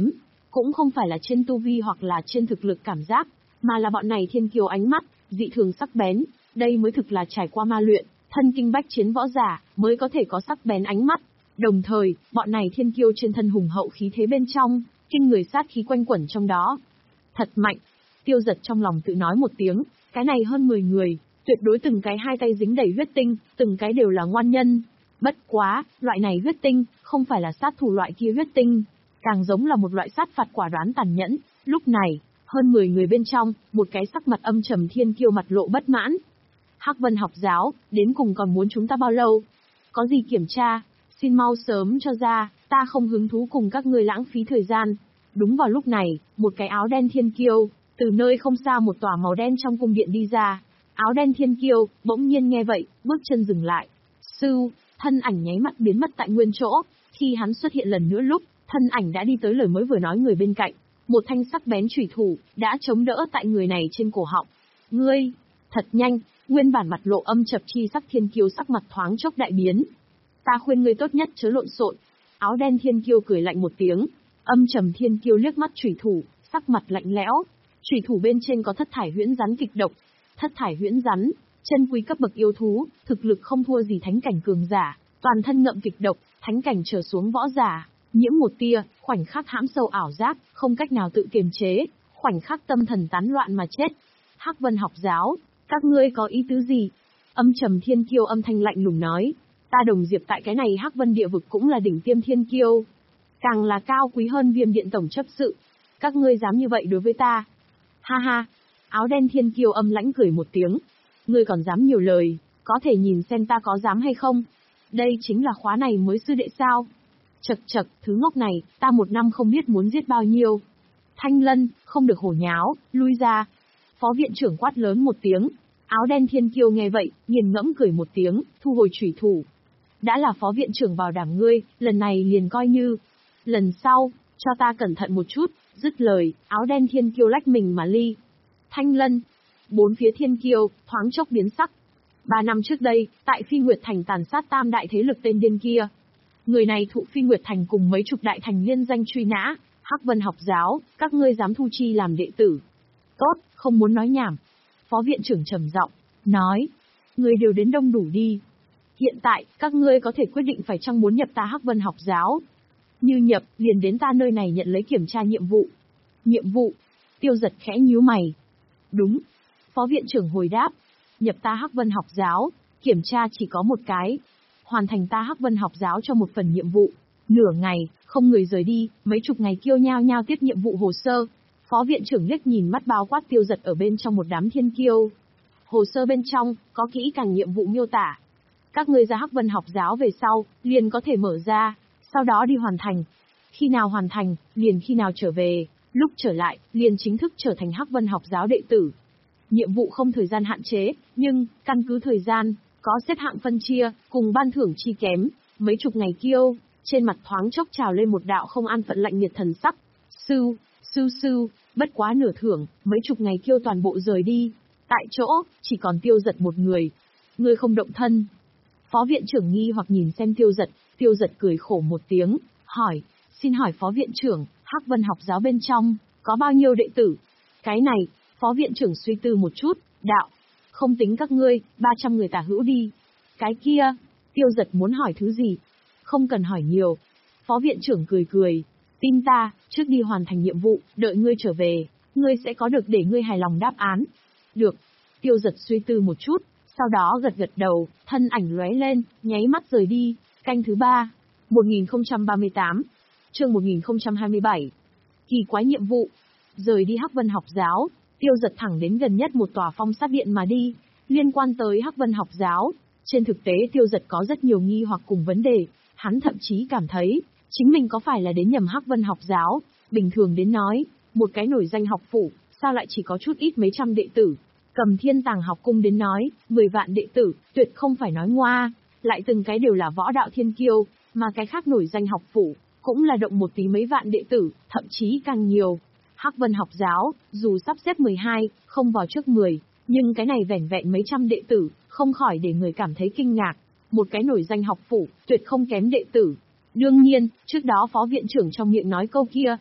Cũng không phải là trên tu vi hoặc là trên thực lực cảm giác, mà là bọn này thiên kiêu ánh mắt, dị thường sắc bén, đây mới thực là trải qua ma luyện, thân kinh bách chiến võ giả, mới có thể có sắc bén ánh mắt. Đồng thời, bọn này thiên kiêu trên thân hùng hậu khí thế bên trong, kinh người sát khí quanh quẩn trong đó. Thật mạnh, Tiêu Giật trong lòng tự nói một tiếng, cái này hơn mười người, tuyệt đối từng cái hai tay dính đầy huyết tinh, từng cái đều là ngoan nhân. Bất quá, loại này huyết tinh, không phải là sát thủ loại kia huyết tinh, càng giống là một loại sát phạt quả đoán tàn nhẫn. Lúc này, hơn mười người bên trong, một cái sắc mặt âm trầm thiên kiêu mặt lộ bất mãn. Hắc Vân học giáo, đến cùng còn muốn chúng ta bao lâu? Có gì kiểm tra? Xin mau sớm cho ra, ta không hứng thú cùng các ngươi lãng phí thời gian. Đúng vào lúc này, một cái áo đen thiên kiêu, từ nơi không xa một tòa màu đen trong cung điện đi ra. Áo đen thiên kiêu, bỗng nhiên nghe vậy, bước chân dừng lại. Sư, thân ảnh nháy mắt biến mất tại nguyên chỗ, khi hắn xuất hiện lần nữa lúc, thân ảnh đã đi tới lời mới vừa nói người bên cạnh. Một thanh sắc bén chủy thủ, đã chống đỡ tại người này trên cổ họng. Ngươi, thật nhanh, nguyên bản mặt lộ âm chập chi sắc thiên kiêu sắc mặt thoáng chốc đại biến. Ta khuyên ngươi tốt nhất chớ lộn xộn. Áo đen thiên kiêu cười lạnh một tiếng, âm trầm thiên kiêu liếc mắt chủy thủ, sắc mặt lạnh lẽo. Chủy thủ bên trên có thất thải huyễn rắn kịch độc. Thất thải huyễn rắn, chân quý cấp bậc yêu thú, thực lực không thua gì thánh cảnh cường giả, toàn thân ngậm kịch độc, thánh cảnh trở xuống võ giả, nhiễm một tia, khoảnh khắc hãm sâu ảo giác, không cách nào tự kiềm chế, khoảnh khắc tâm thần tán loạn mà chết. Hắc Vân học giáo, các ngươi có ý tứ gì? Âm trầm thiên kiêu âm thanh lạnh lùng nói, ta Đồng Diệp tại cái này Hắc Vân địa vực cũng là đỉnh tiêm thiên kiêu, càng là cao quý hơn Viêm điện tổng chấp sự. Các ngươi dám như vậy đối với ta? Ha ha, áo đen thiên kiêu âm lãnh cười một tiếng, ngươi còn dám nhiều lời, có thể nhìn xem ta có dám hay không? Đây chính là khóa này mới sư đệ sao? Chậc chậc, thứ ngốc này, ta một năm không biết muốn giết bao nhiêu. Thanh Lân, không được hổ nháo, lui ra. Phó viện trưởng quát lớn một tiếng. Áo đen thiên kiêu nghe vậy, nghiền ngẫm cười một tiếng, thu hồi chủy thủ. Đã là phó viện trưởng bảo đảm ngươi, lần này liền coi như. Lần sau, cho ta cẩn thận một chút, dứt lời, áo đen thiên kiêu lách mình mà ly. Thanh Lân, bốn phía thiên kiêu, thoáng chốc biến sắc. Ba năm trước đây, tại Phi Nguyệt Thành tàn sát tam đại thế lực tên điên kia. Người này thụ Phi Nguyệt Thành cùng mấy chục đại thành liên danh truy nã, Hắc Vân học giáo, các ngươi dám thu chi làm đệ tử. Tốt, không muốn nói nhảm. Phó viện trưởng trầm giọng nói, người đều đến đông đủ đi. Hiện tại, các ngươi có thể quyết định phải chăng muốn nhập ta Hắc Vân học giáo. Như nhập, liền đến ta nơi này nhận lấy kiểm tra nhiệm vụ. Nhiệm vụ? Tiêu Giật khẽ nhíu mày. Đúng. Phó viện trưởng hồi đáp, nhập ta Hắc Vân học giáo, kiểm tra chỉ có một cái. Hoàn thành ta Hắc Vân học giáo cho một phần nhiệm vụ. Nửa ngày, không người rời đi, mấy chục ngày kiêu nhao nhao tiếp nhiệm vụ hồ sơ. Phó viện trưởng liếc nhìn mắt bao quát Tiêu Giật ở bên trong một đám thiên kiêu. Hồ sơ bên trong, có kỹ càng nhiệm vụ miêu tả. Các ngươi ra Hắc Vân học giáo về sau, liền có thể mở ra, sau đó đi hoàn thành. Khi nào hoàn thành, liền khi nào trở về, lúc trở lại, liền chính thức trở thành Hắc Vân học giáo đệ tử. Nhiệm vụ không thời gian hạn chế, nhưng, căn cứ thời gian, có xếp hạng phân chia, cùng ban thưởng chi kém, mấy chục ngày kiêu, trên mặt thoáng chốc trào lên một đạo không an phận lạnh nhiệt thần sắc. Sư, sư sư, bất quá nửa thưởng, mấy chục ngày kiêu toàn bộ rời đi. Tại chỗ, chỉ còn Tiêu Giật một người. Ngươi không động thân. Phó viện trưởng nghi hoặc nhìn xem Tiêu Giật, Tiêu Giật cười khổ một tiếng, hỏi, xin hỏi phó viện trưởng, Hắc Vân học giáo bên trong, có bao nhiêu đệ tử? Cái này, phó viện trưởng suy tư một chút, đạo, không tính các ngươi, ba trăm người tả hữu đi. Cái kia, Tiêu Giật muốn hỏi thứ gì? Không cần hỏi nhiều. Phó viện trưởng cười cười, tin ta, trước đi hoàn thành nhiệm vụ, đợi ngươi trở về, ngươi sẽ có được để ngươi hài lòng đáp án. Được. Tiêu Giật suy tư một chút, sau đó gật gật đầu, thân ảnh lóe lên, nháy mắt rời đi. Canh thứ ba, một nghìn không trăm ba mươi tám, chương một nghìn không trăm hai mươi bảy. Kỳ quái nhiệm vụ. Rời đi Hắc Vân học giáo, Tiêu Giật thẳng đến gần nhất một tòa phong sát điện mà đi. Liên quan tới Hắc Vân học giáo, trên thực tế Tiêu Giật có rất nhiều nghi hoặc cùng vấn đề, hắn thậm chí cảm thấy, chính mình có phải là đến nhầm Hắc Vân học giáo. Bình thường đến nói, một cái nổi danh học phủ, sao lại chỉ có chút ít mấy trăm đệ tử. Cầm Thiên Tàng học cung đến nói, mười vạn đệ tử, tuyệt không phải nói ngoa, lại từng cái đều là võ đạo thiên kiêu, mà cái khác nổi danh học phủ, cũng là động một tí mấy vạn đệ tử, thậm chí càng nhiều. Hắc Vân học giáo, dù sắp xếp mười hai, không vào trước mười, nhưng cái này vẻn vẹn mấy trăm đệ tử, không khỏi để người cảm thấy kinh ngạc. Một cái nổi danh học phủ, tuyệt không kém đệ tử. Đương nhiên, trước đó phó viện trưởng trong miệng nói câu kia,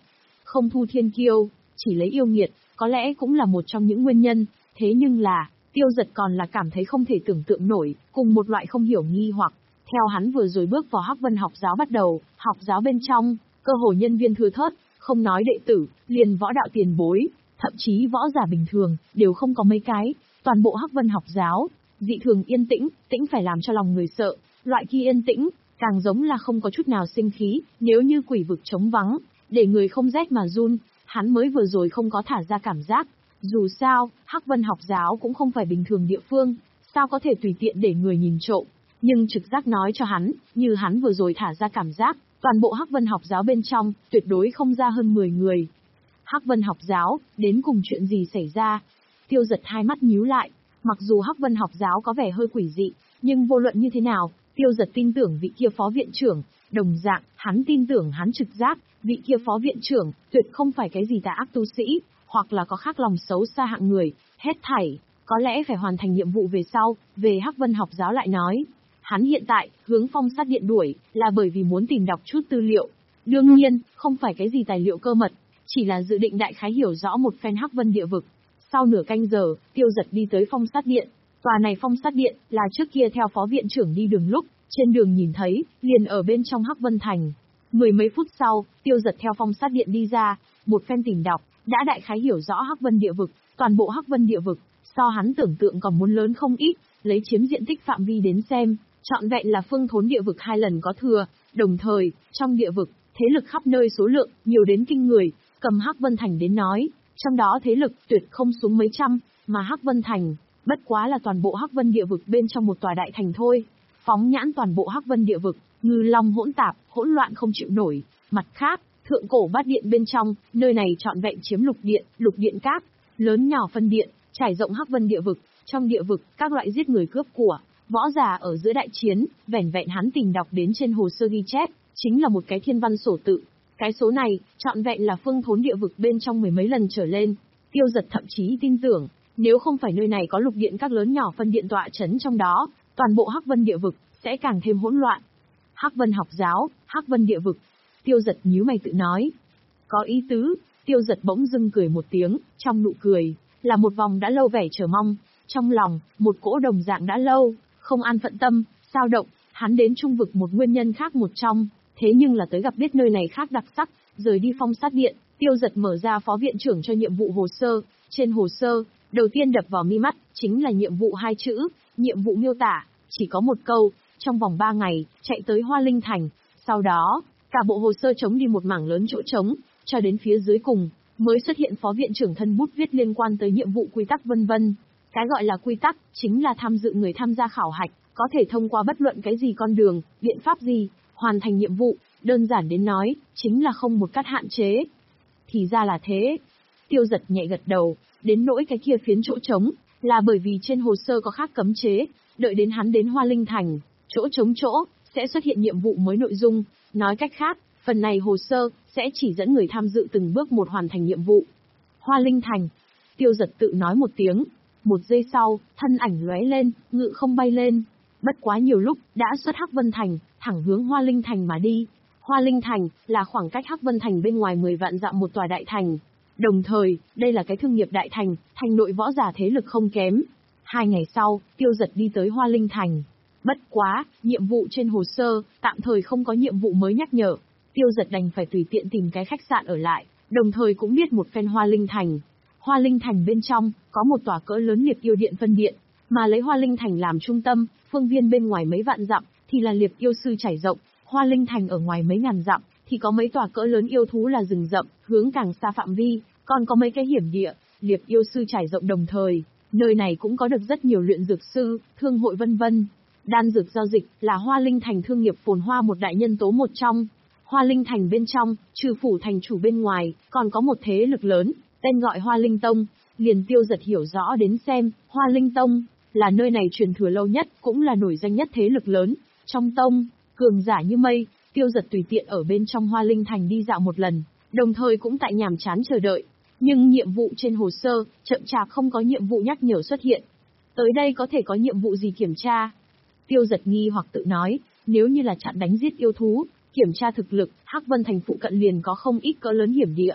không thu thiên kiêu, chỉ lấy yêu nghiệt, có lẽ cũng là một trong những nguyên nhân, thế nhưng là, Tiêu Dật còn là cảm thấy không thể tưởng tượng nổi, cùng một loại không hiểu nghi hoặc. Theo hắn vừa rồi bước vào Hắc Vân học giáo bắt đầu, học giáo bên trong, cơ hồ nhân viên thưa thớt, không nói đệ tử, liền võ đạo tiền bối, thậm chí võ giả bình thường, đều không có mấy cái, toàn bộ Hắc Vân học giáo, dị thường yên tĩnh, tĩnh phải làm cho lòng người sợ, loại kia yên tĩnh, càng giống là không có chút nào sinh khí, nếu như quỷ vực trống vắng, để người không rét mà run, hắn mới vừa rồi không có thả ra cảm giác. Dù sao, Hắc Vân học giáo cũng không phải bình thường địa phương, sao có thể tùy tiện để người nhìn trộm, nhưng trực giác nói cho hắn, như hắn vừa rồi thả ra cảm giác, toàn bộ Hắc Vân học giáo bên trong, tuyệt đối không ra hơn mười người. Hắc Vân học giáo, đến cùng chuyện gì xảy ra? Tiêu Dật hai mắt nhíu lại, mặc dù Hắc Vân học giáo có vẻ hơi quỷ dị, nhưng vô luận như thế nào, Tiêu Dật tin tưởng vị kia phó viện trưởng, đồng dạng, hắn tin tưởng hắn trực giác, vị kia phó viện trưởng, tuyệt không phải cái gì tà ác tu sĩ, hoặc là có khác lòng xấu xa hạng người, hết thảy, có lẽ phải hoàn thành nhiệm vụ về sau, về Hắc Vân học giáo lại nói. Hắn hiện tại, hướng Phong Sát Điện đuổi, là bởi vì muốn tìm đọc chút tư liệu. Đương nhiên, không phải cái gì tài liệu cơ mật, chỉ là dự định đại khái hiểu rõ một phen Hắc Vân địa vực. Sau nửa canh giờ, Tiêu Dật đi tới Phong Sát Điện. Tòa này Phong Sát Điện, là trước kia theo phó viện trưởng đi đường lúc, trên đường nhìn thấy, liền ở bên trong Hắc Vân Thành. Mười mấy phút sau, Tiêu Dật theo Phong Sát Điện đi ra, một phen tìm đọc, đã đại khái hiểu rõ Hắc Vân địa vực, toàn bộ Hắc Vân địa vực, so hắn tưởng tượng còn muốn lớn không ít, lấy chiếm diện tích phạm vi đến xem, trọn vẹn là phương thốn địa vực hai lần có thừa, đồng thời, trong địa vực, thế lực khắp nơi số lượng, nhiều đến kinh người, cầm Hắc Vân Thành đến nói, trong đó thế lực tuyệt không xuống mấy trăm, mà Hắc Vân Thành, bất quá là toàn bộ Hắc Vân địa vực bên trong một tòa đại thành thôi. Phóng nhãn toàn bộ Hắc Vân địa vực, ngư long hỗn tạp, hỗn loạn không chịu nổi. Mặt khác, thượng cổ bát điện bên trong, nơi này trọn vẹn chiếm lục điện, lục điện các, lớn nhỏ phân điện, trải rộng Hắc Vân địa vực. Trong địa vực, các loại giết người cướp của, võ giả ở giữa đại chiến, vẻn vẹn hắn tìm đọc đến trên hồ sơ ghi chép, chính là một cái thiên văn sổ tự. Cái số này, trọn vẹn là phương thốn địa vực bên trong mười mấy lần trở lên. Tiêu Dật thậm chí tin tưởng, nếu không phải nơi này có lục điện các lớn nhỏ phân điện tọa chấn trong đó, toàn bộ Hắc Vân địa vực sẽ càng thêm hỗn loạn. Hắc Vân học giáo, Hắc Vân địa vực. Tiêu Dật nhíu mày tự nói. Có ý tứ, Tiêu Dật bỗng dưng cười một tiếng, trong nụ cười, là một vòng đã lâu vẻ chờ mong. Trong lòng, một cỗ đồng dạng đã lâu, không an phận tâm, sao động, hắn đến trung vực một nguyên nhân khác một trong, thế nhưng là tới gặp biết nơi này khác đặc sắc, rời đi Phong Sát Điện, Tiêu Dật mở ra phó viện trưởng cho nhiệm vụ hồ sơ, trên hồ sơ, đầu tiên đập vào mi mắt, chính là nhiệm vụ hai chữ, nhiệm vụ miêu tả, chỉ có một câu, trong vòng ba ngày, chạy tới Hoa Linh Thành, sau đó, cả bộ hồ sơ chống đi một mảng lớn chỗ trống, cho đến phía dưới cùng, mới xuất hiện phó viện trưởng thân bút viết liên quan tới nhiệm vụ quy tắc vân vân. Cái gọi là quy tắc, chính là tham dự người tham gia khảo hạch, có thể thông qua bất luận cái gì con đường, biện pháp gì, hoàn thành nhiệm vụ, đơn giản đến nói, chính là không một cách hạn chế. Thì ra là thế. Tiêu Dật nhẹ gật đầu, đến nỗi cái kia phiến chỗ trống, là bởi vì trên hồ sơ có khác cấm chế, đợi đến hắn đến Hoa Linh Thành, chỗ trống chỗ, sẽ xuất hiện nhiệm vụ mới nội dung, nói cách khác, phần này hồ sơ, sẽ chỉ dẫn người tham dự từng bước một hoàn thành nhiệm vụ. Hoa Linh Thành. Tiêu Dật tự nói một tiếng. Một giây sau, thân ảnh lóe lên, ngự không bay lên. Bất quá nhiều lúc, đã xuất Hắc Vân Thành, thẳng hướng Hoa Linh Thành mà đi. Hoa Linh Thành, là khoảng cách Hắc Vân Thành bên ngoài mười vạn dặm một tòa đại thành. Đồng thời, đây là cái thương nghiệp đại thành, thành nội võ giả thế lực không kém. Hai ngày sau, Tiêu Dật đi tới Hoa Linh Thành. Bất quá, nhiệm vụ trên hồ sơ, tạm thời không có nhiệm vụ mới nhắc nhở. Tiêu Dật đành phải tùy tiện tìm cái khách sạn ở lại, đồng thời cũng biết một phen Hoa Linh Thành. Hoa Linh Thành bên trong, có một tòa cỡ lớn Liệp Yêu Điện phân điện, mà lấy Hoa Linh Thành làm trung tâm, phương viên bên ngoài mấy vạn dặm, thì là Liệp Yêu Sư trải rộng, Hoa Linh Thành ở ngoài mấy ngàn dặm, thì có mấy tòa cỡ lớn yêu thú là rừng rậm, hướng càng xa phạm vi, còn có mấy cái hiểm địa, Liệp Yêu Sư trải rộng đồng thời, nơi này cũng có được rất nhiều luyện dược sư, thương hội vân vân. Đan dược giao dịch, là Hoa Linh Thành thương nghiệp phồn hoa một đại nhân tố một trong. Hoa Linh Thành bên trong, trừ phủ thành chủ bên ngoài, còn có một thế lực lớn, tên gọi Hoa Linh Tông. Liền Tiêu Dật hiểu rõ đến xem, Hoa Linh Tông, là nơi này truyền thừa lâu nhất, cũng là nổi danh nhất thế lực lớn. Trong tông, cường giả như mây, Tiêu Dật tùy tiện ở bên trong Hoa Linh Thành đi dạo một lần, đồng thời cũng tại nhàm chán chờ đợi. Nhưng nhiệm vụ trên hồ sơ, chậm chạp không có nhiệm vụ nhắc nhở xuất hiện. Tới đây có thể có nhiệm vụ gì kiểm tra? Tiêu Dật nghi hoặc tự nói, nếu như là chặn đánh giết yêu thú, kiểm tra thực lực, Hắc Vân Thành phụ cận liền có không ít cỡ lớn hiểm địa.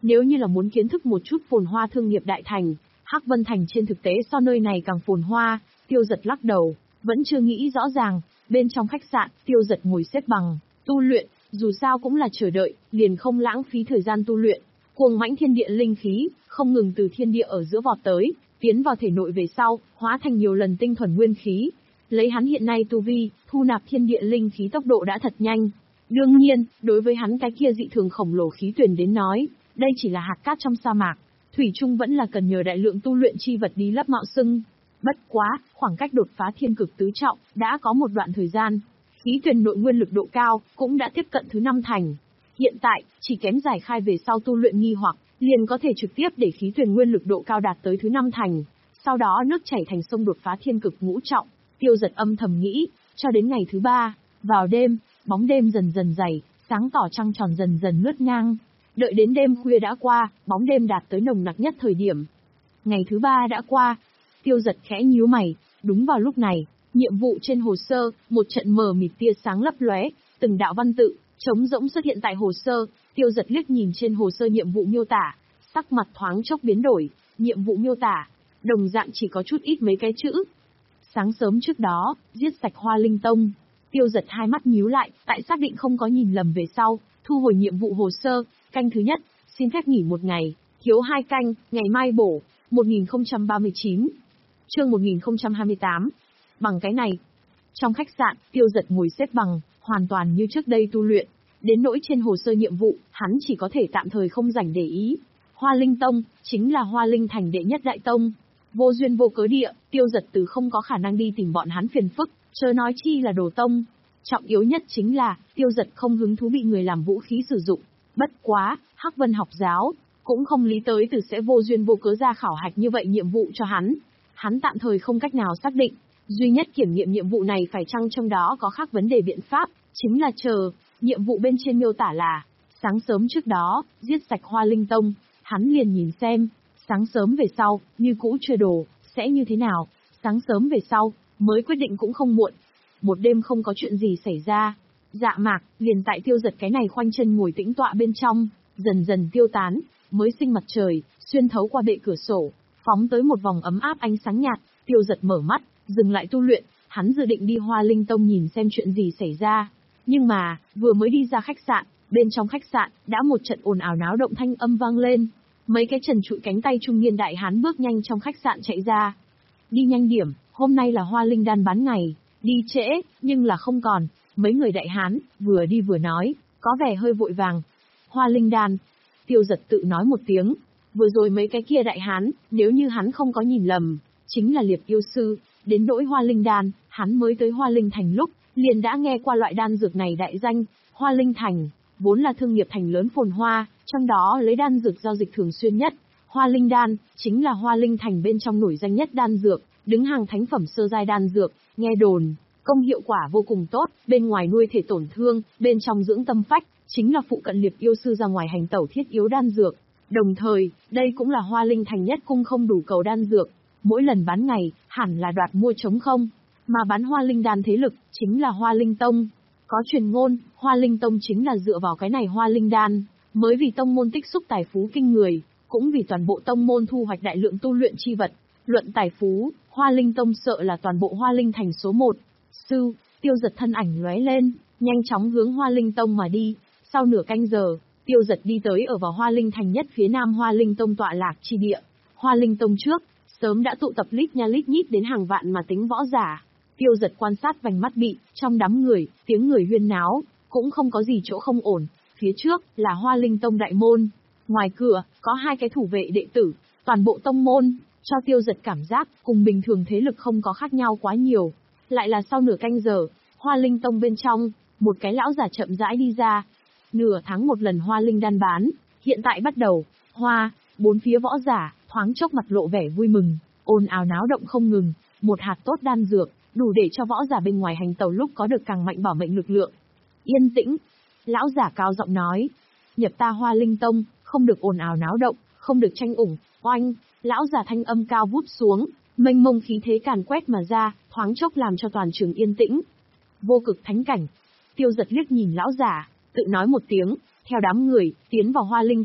Nếu như là muốn kiến thức một chút phồn hoa thương nghiệp đại thành, Hắc Vân Thành trên thực tế so nơi này càng phồn hoa, Tiêu Dật lắc đầu, vẫn chưa nghĩ rõ ràng. Bên trong khách sạn, Tiêu Dật ngồi xếp bằng, tu luyện, dù sao cũng là chờ đợi, liền không lãng phí thời gian tu luyện. Cuồng mãnh thiên địa linh khí, không ngừng từ thiên địa ở giữa vọt tới, tiến vào thể nội về sau, hóa thành nhiều lần tinh thuần nguyên khí. Lấy hắn hiện nay tu vi, thu nạp thiên địa linh khí tốc độ đã thật nhanh. Đương nhiên, đối với hắn cái kia dị thường khổng lồ khí tuyển đến nói, đây chỉ là hạt cát trong sa mạc, thủy chung vẫn là cần nhờ đại lượng tu luyện chi vật đi lấp mạo xưng. Bất quá, khoảng cách đột phá thiên cực tứ trọng, đã có một đoạn thời gian. Khí tuyển nội nguyên lực độ cao, cũng đã tiếp cận thứ năm thành. Hiện tại, chỉ kém giải khai về sau tu luyện nghi hoặc, liền có thể trực tiếp để khí tuyển nguyên lực độ cao đạt tới thứ năm thành. Sau đó nước chảy thành sông đột phá thiên cực ngũ trọng. Tiêu Dật âm thầm nghĩ, cho đến ngày thứ ba, vào đêm, bóng đêm dần dần dày, sáng tỏ trăng tròn dần dần lướt ngang. Đợi đến đêm khuya đã qua, bóng đêm đạt tới nồng nặc nhất thời điểm. Ngày thứ ba đã qua, Tiêu Dật khẽ nhíu mày, đúng vào lúc này, nhiệm vụ trên hồ sơ, một trận mờ mịt tia sáng lấp lóe, từng đạo văn tự, trống rỗng xuất hiện tại hồ sơ. Tiêu Dật liếc nhìn trên hồ sơ nhiệm vụ miêu tả, sắc mặt thoáng chốc biến đổi, nhiệm vụ miêu tả, đồng dạng chỉ có chút ít mấy cái chữ. Sáng sớm trước đó, giết sạch Hoa Linh Tông. Tiêu Dật hai mắt nhíu lại, tại xác định không có nhìn lầm về sau, thu hồi nhiệm vụ hồ sơ, canh thứ nhất, xin phép nghỉ một ngày, thiếu hai canh, ngày mai bổ, một nghìn không trăm ba mươi chín. Chương một nghìn không trăm hai mươi tám. Bằng cái này. Trong khách sạn, Tiêu Dật ngồi xếp bằng, hoàn toàn như trước đây tu luyện. Đến nỗi trên hồ sơ nhiệm vụ, hắn chỉ có thể tạm thời không rảnh để ý. Hoa Linh Tông, chính là Hoa Linh Thành đệ nhất đại tông. Vô duyên vô cớ địa, Tiêu Dật từ không có khả năng đi tìm bọn hắn phiền phức, chớ nói chi là đồ tông. Trọng yếu nhất chính là, Tiêu Dật không hứng thú bị người làm vũ khí sử dụng. Bất quá, Hắc Vân học giáo, cũng không lý tới từ sẽ vô duyên vô cớ ra khảo hạch như vậy nhiệm vụ cho hắn. Hắn tạm thời không cách nào xác định, duy nhất kiểm nghiệm nhiệm vụ này phải chăng trong đó có khác vấn đề biện pháp, chính là chờ, nhiệm vụ bên trên miêu tả là, sáng sớm trước đó, giết sạch Hoa Linh Tông, hắn liền nhìn xem, sáng sớm về sau, như cũ chưa đồ, sẽ như thế nào, sáng sớm về sau, mới quyết định cũng không muộn. Một đêm không có chuyện gì xảy ra, dạ mạc, liền tại Tiêu Dật cái này khoanh chân ngồi tĩnh tọa bên trong, dần dần tiêu tán, mới sinh mặt trời, xuyên thấu qua bệ cửa sổ, phóng tới một vòng ấm áp ánh sáng nhạt. Tiêu Dật mở mắt, dừng lại tu luyện, hắn dự định đi Hoa Linh Tông nhìn xem chuyện gì xảy ra. Nhưng mà, vừa mới đi ra khách sạn, bên trong khách sạn, đã một trận ồn ào náo động thanh âm vang lên. Mấy cái trần trụi cánh tay trung niên đại hán bước nhanh trong khách sạn chạy ra. Đi nhanh điểm, hôm nay là Hoa Linh đan bán ngày, đi trễ, nhưng là không còn. Mấy người đại hán, vừa đi vừa nói, có vẻ hơi vội vàng. Hoa Linh đan, Tiêu Dật tự nói một tiếng. Vừa rồi mấy cái kia đại hán, nếu như hắn không có nhìn lầm, chính là Liệp yêu sư. Đến nỗi Hoa Linh đan, hắn mới tới Hoa Linh Thành lúc, liền đã nghe qua loại đan dược này đại danh. Hoa Linh Thành, vốn là thương nghiệp thành lớn phồn hoa, trong đó lấy đan dược giao dịch thường xuyên nhất. Hoa Linh đan, chính là Hoa Linh Thành bên trong nổi danh nhất đan dược, đứng hàng thánh phẩm sơ giai đan dược, nghe đồn, công hiệu quả vô cùng tốt, bên ngoài nuôi thể tổn thương, bên trong dưỡng tâm phách, chính là phụ cận Liệp yêu sư ra ngoài hành tẩu thiết yếu đan dược. Đồng thời, đây cũng là Hoa Linh Thành nhất cung không đủ cầu đan dược. Mỗi lần bán ngày, hẳn là đoạt mua trống không. Mà bán Hoa Linh đan thế lực, chính là Hoa Linh Tông. Có truyền ngôn, Hoa Linh Tông chính là dựa vào cái này Hoa Linh đan, mới vì tông môn tích xúc tài phú kinh người, cũng vì toàn bộ tông môn thu hoạch đại lượng tu luyện chi vật. Luận tài phú, Hoa Linh Tông sợ là toàn bộ Hoa Linh Thành số một. Sư, Tiêu Dật thân ảnh lóe lên, nhanh chóng hướng Hoa Linh Tông mà đi. Sau nửa canh giờ, Tiêu Dật đi tới ở vào Hoa Linh Thành nhất phía nam Hoa Linh Tông tọa lạc chi địa. Hoa Linh Tông trước, sớm đã tụ tập lít nha lít nhít đến hàng vạn mà tính võ giả. Tiêu Dật quan sát vành mắt bị, trong đám người, tiếng người huyên náo, cũng không có gì chỗ không ổn. Phía trước, là Hoa Linh Tông đại môn. Ngoài cửa, có hai cái thủ vệ đệ tử, toàn bộ tông môn, cho Tiêu Dật cảm giác, cùng bình thường thế lực không có khác nhau quá nhiều. Lại là sau nửa canh giờ, Hoa Linh Tông bên trong, một cái lão giả chậm rãi đi ra. Nửa tháng một lần Hoa Linh đan bán, hiện tại bắt đầu, hoa, bốn phía võ giả, thoáng chốc mặt lộ vẻ vui mừng, ồn ào náo động không ngừng, một hạt tốt đan dược, đủ để cho võ giả bên ngoài hành tẩu lúc có được càng mạnh bảo mệnh lực lượng. Yên tĩnh, lão giả cao giọng nói, nhập ta Hoa Linh Tông, không được ồn ào náo động, không được tranh ủng, oanh, lão giả thanh âm cao vút xuống, mênh mông khí thế càn quét mà ra, thoáng chốc làm cho toàn trường yên tĩnh. Vô cực thánh cảnh, Tiêu Dật liếc nhìn lão giả, tự nói một tiếng, theo đám người, tiến vào Hoa Linh Tông.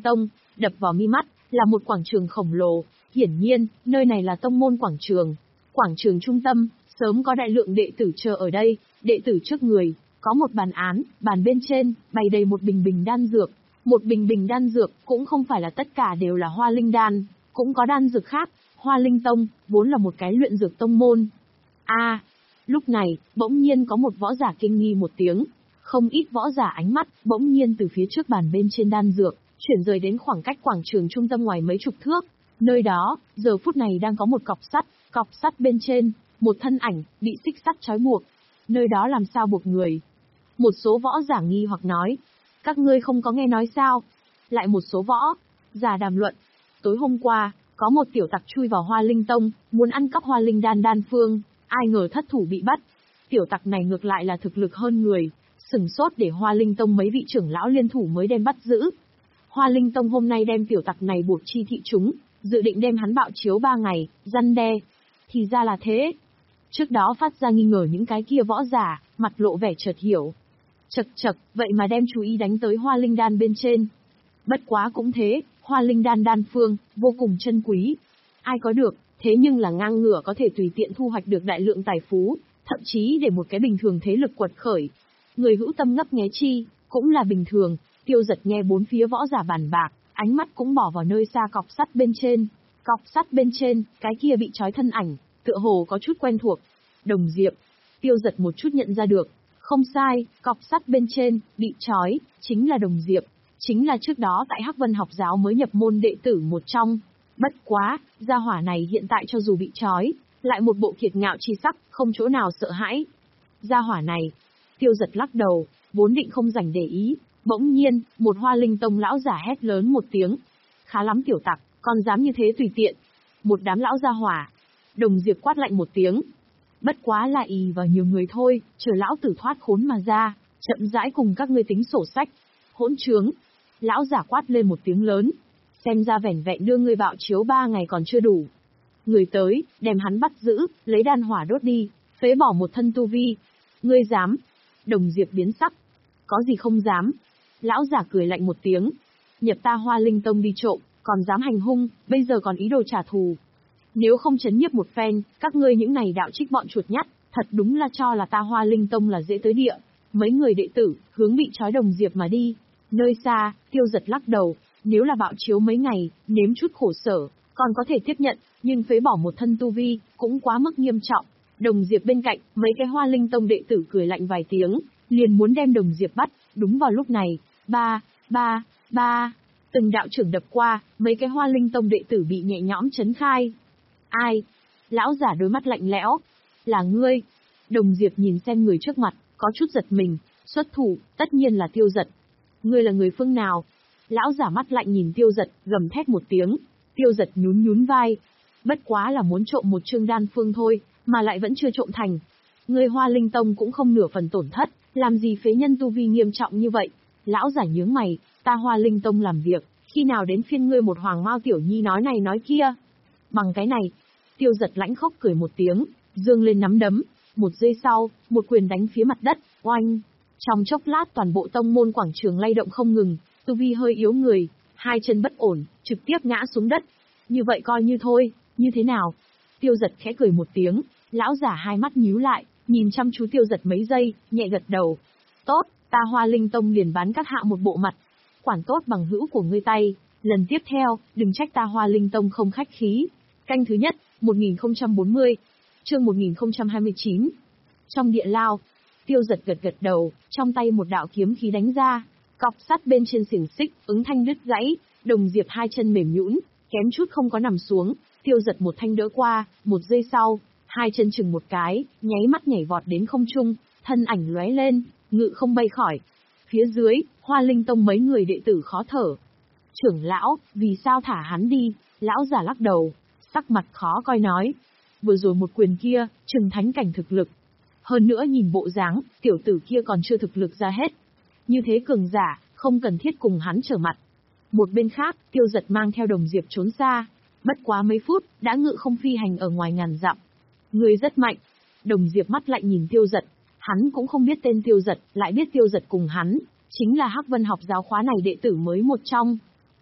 đập vào mi mắt là một quảng trường khổng lồ, hiển nhiên, nơi này là tông môn quảng trường. Quảng trường trung tâm, sớm có đại lượng đệ tử chờ ở đây, đệ tử trước người, có một bàn án, bàn bên trên, bày đầy một bình bình đan dược. Một bình bình đan dược, cũng không phải là tất cả đều là hoa linh đan, cũng có đan dược khác. Hoa Linh Tông, vốn là một cái luyện dược tông môn. A, à, lúc này, bỗng nhiên có một võ giả kinh nghi một tiếng. Không ít võ giả ánh mắt, bỗng nhiên từ phía trước bàn bên trên đan dược, chuyển rời đến khoảng cách quảng trường trung tâm ngoài mấy chục thước. Nơi đó, giờ phút này đang có một cọc sắt, cọc sắt bên trên, một thân ảnh, bị xích sắt trói buộc. Nơi đó làm sao buộc người? Một số võ giả nghi hoặc nói. Các ngươi không có nghe nói sao? Lại một số võ giả đàm luận. Tối hôm qua, có một tiểu tặc chui vào Hoa Linh Tông, muốn ăn cắp Hoa Linh đan đan phương, ai ngờ thất thủ bị bắt. Tiểu tặc này ngược lại là thực lực hơn người, sừng sốt để Hoa Linh Tông mấy vị trưởng lão liên thủ mới đem bắt giữ. Hoa Linh Tông hôm nay đem tiểu tặc này buộc chi thị chúng, dự định đem hắn bạo chiếu ba ngày, răn đe. Thì ra là thế. Trước đó phát ra nghi ngờ những cái kia võ giả, mặt lộ vẻ chợt hiểu. Chật chật, vậy mà đem chú ý đánh tới Hoa Linh đan bên trên. Bất quá cũng thế, Hoa Linh đan đan phương, vô cùng chân quý. Ai có được, thế nhưng là ngang ngửa có thể tùy tiện thu hoạch được đại lượng tài phú, thậm chí để một cái bình thường thế lực quật khởi. Người hữu tâm ngấp nghé chi, cũng là bình thường. Tiêu Giật nghe bốn phía võ giả bàn bạc, ánh mắt cũng bỏ vào nơi xa cọc sắt bên trên. Cọc sắt bên trên, cái kia bị trói thân ảnh, tựa hồ có chút quen thuộc. Đồng Diệp. Tiêu Giật một chút nhận ra được. Không sai, cọc sắt bên trên, bị trói, chính là Đồng Diệp. Chính là trước đó tại Hắc Vân học giáo mới nhập môn đệ tử một trong. Bất quá, gia hỏa này hiện tại cho dù bị trói, lại một bộ kiệt ngạo chi sắc, không chỗ nào sợ hãi. Gia hỏa này, Tiêu Giật lắc đầu, vốn định không rảnh để ý, bỗng nhiên, một Hoa Linh Tông lão giả hét lớn một tiếng. Khá lắm tiểu tặc, còn dám như thế tùy tiện. Một đám lão gia hỏa. Đồng Diệp quát lạnh một tiếng. Bất quá là ì vào nhiều người thôi, chờ lão tử thoát khốn mà ra, chậm rãi cùng các ngươi tính sổ sách. Hỗn trướng. Lão giả quát lên một tiếng lớn. Xem ra vẻn vẹn đưa ngươi bạo chiếu ba ngày còn chưa đủ. Người tới, đem hắn bắt giữ, lấy đan hỏa đốt đi, phế bỏ một thân tu vi. Ngươi dám? Đồng Diệp biến sắc. Có gì không dám? Lão giả cười lạnh một tiếng. Nhập ta Hoa Linh Tông đi trộm, còn dám hành hung, bây giờ còn ý đồ trả thù. Nếu không chấn nhiếp một phen, các ngươi những này đạo trích bọn chuột nhắt, thật đúng là cho là ta Hoa Linh Tông là dễ tới địa. Mấy người đệ tử, hướng bị trói Đồng Diệp mà đi. Nơi xa, Tiêu Giật lắc đầu, nếu là bạo chiếu mấy ngày, nếm chút khổ sở, còn có thể tiếp nhận, nhưng phế bỏ một thân tu vi, cũng quá mức nghiêm trọng. Đồng Diệp bên cạnh, mấy cái Hoa Linh Tông đệ tử cười lạnh vài tiếng, liền muốn đem Đồng Diệp bắt. Đúng vào lúc này, ba, ba, ba, từng đạo trưởng đập qua, mấy cái Hoa Linh Tông đệ tử bị nhẹ nhõm chấn khai. Ai? Lão giả đôi mắt lạnh lẽo. Là ngươi. Đồng Diệp nhìn xem người trước mặt, có chút giật mình, xuất thủ, tất nhiên là Tiêu Giật. Ngươi là người phương nào? Lão giả mắt lạnh nhìn Tiêu Giật, gầm thét một tiếng. Tiêu Giật nhún nhún vai. Bất quá là muốn trộm một chương đan phương thôi, mà lại vẫn chưa trộm thành. Ngươi Hoa Linh Tông cũng không nửa phần tổn thất, làm gì phế nhân tu vi nghiêm trọng như vậy? Lão giả nhướng mày, ta Hoa Linh Tông làm việc, khi nào đến phiên ngươi một hoàng mao tiểu nhi nói này nói kia? Bằng cái này, Tiêu Giật lãnh khốc cười một tiếng, giương lên nắm đấm, một giây sau, một quyền đánh phía mặt đất, oanh. Trong chốc lát toàn bộ tông môn quảng trường lay động không ngừng, tu vi hơi yếu người, hai chân bất ổn, trực tiếp ngã xuống đất. Như vậy coi như thôi, như thế nào? Tiêu Giật khẽ cười một tiếng, lão giả hai mắt nhíu lại, nhìn chăm chú Tiêu Giật mấy giây, nhẹ gật đầu. Tốt, ta Hoa Linh Tông liền bán các hạ một bộ mặt. Quản tốt bằng hữu của ngươi tay, lần tiếp theo, đừng trách ta Hoa Linh Tông không khách khí. Canh thứ nhất, một nghìn không trăm bốn mươi, chương một nghìn không trăm hai mươi chín. Trong địa lao, Tiêu Giật gật gật đầu, trong tay một đạo kiếm khí đánh ra, cọc sắt bên trên xiềng xích, ứng thanh đứt gãy, Đồng Diệp hai chân mềm nhũn, kém chút không có nằm xuống, Tiêu Giật một thanh đỡ qua, một giây sau, hai chân chừng một cái, nháy mắt nhảy vọt đến không trung, thân ảnh lóe lên, ngự không bay khỏi. Phía dưới, Hoa Linh Tông mấy người đệ tử khó thở. Trưởng lão, vì sao thả hắn đi? Lão giả lắc đầu, sắc mặt khó coi nói. Vừa rồi một quyền kia, chừng thánh cảnh thực lực. Hơn nữa nhìn bộ dáng, tiểu tử kia còn chưa thực lực ra hết. Như thế cường giả, không cần thiết cùng hắn trở mặt. Một bên khác, Tiêu Giật mang theo Đồng Diệp trốn xa. Bất quá mấy phút, đã ngự không phi hành ở ngoài ngàn dặm. Người rất mạnh. Đồng Diệp mắt lạnh nhìn Tiêu Giật. Hắn cũng không biết tên Tiêu Giật, lại biết Tiêu Giật cùng hắn, chính là Hắc Vân học giáo khóa này đệ tử mới một trong.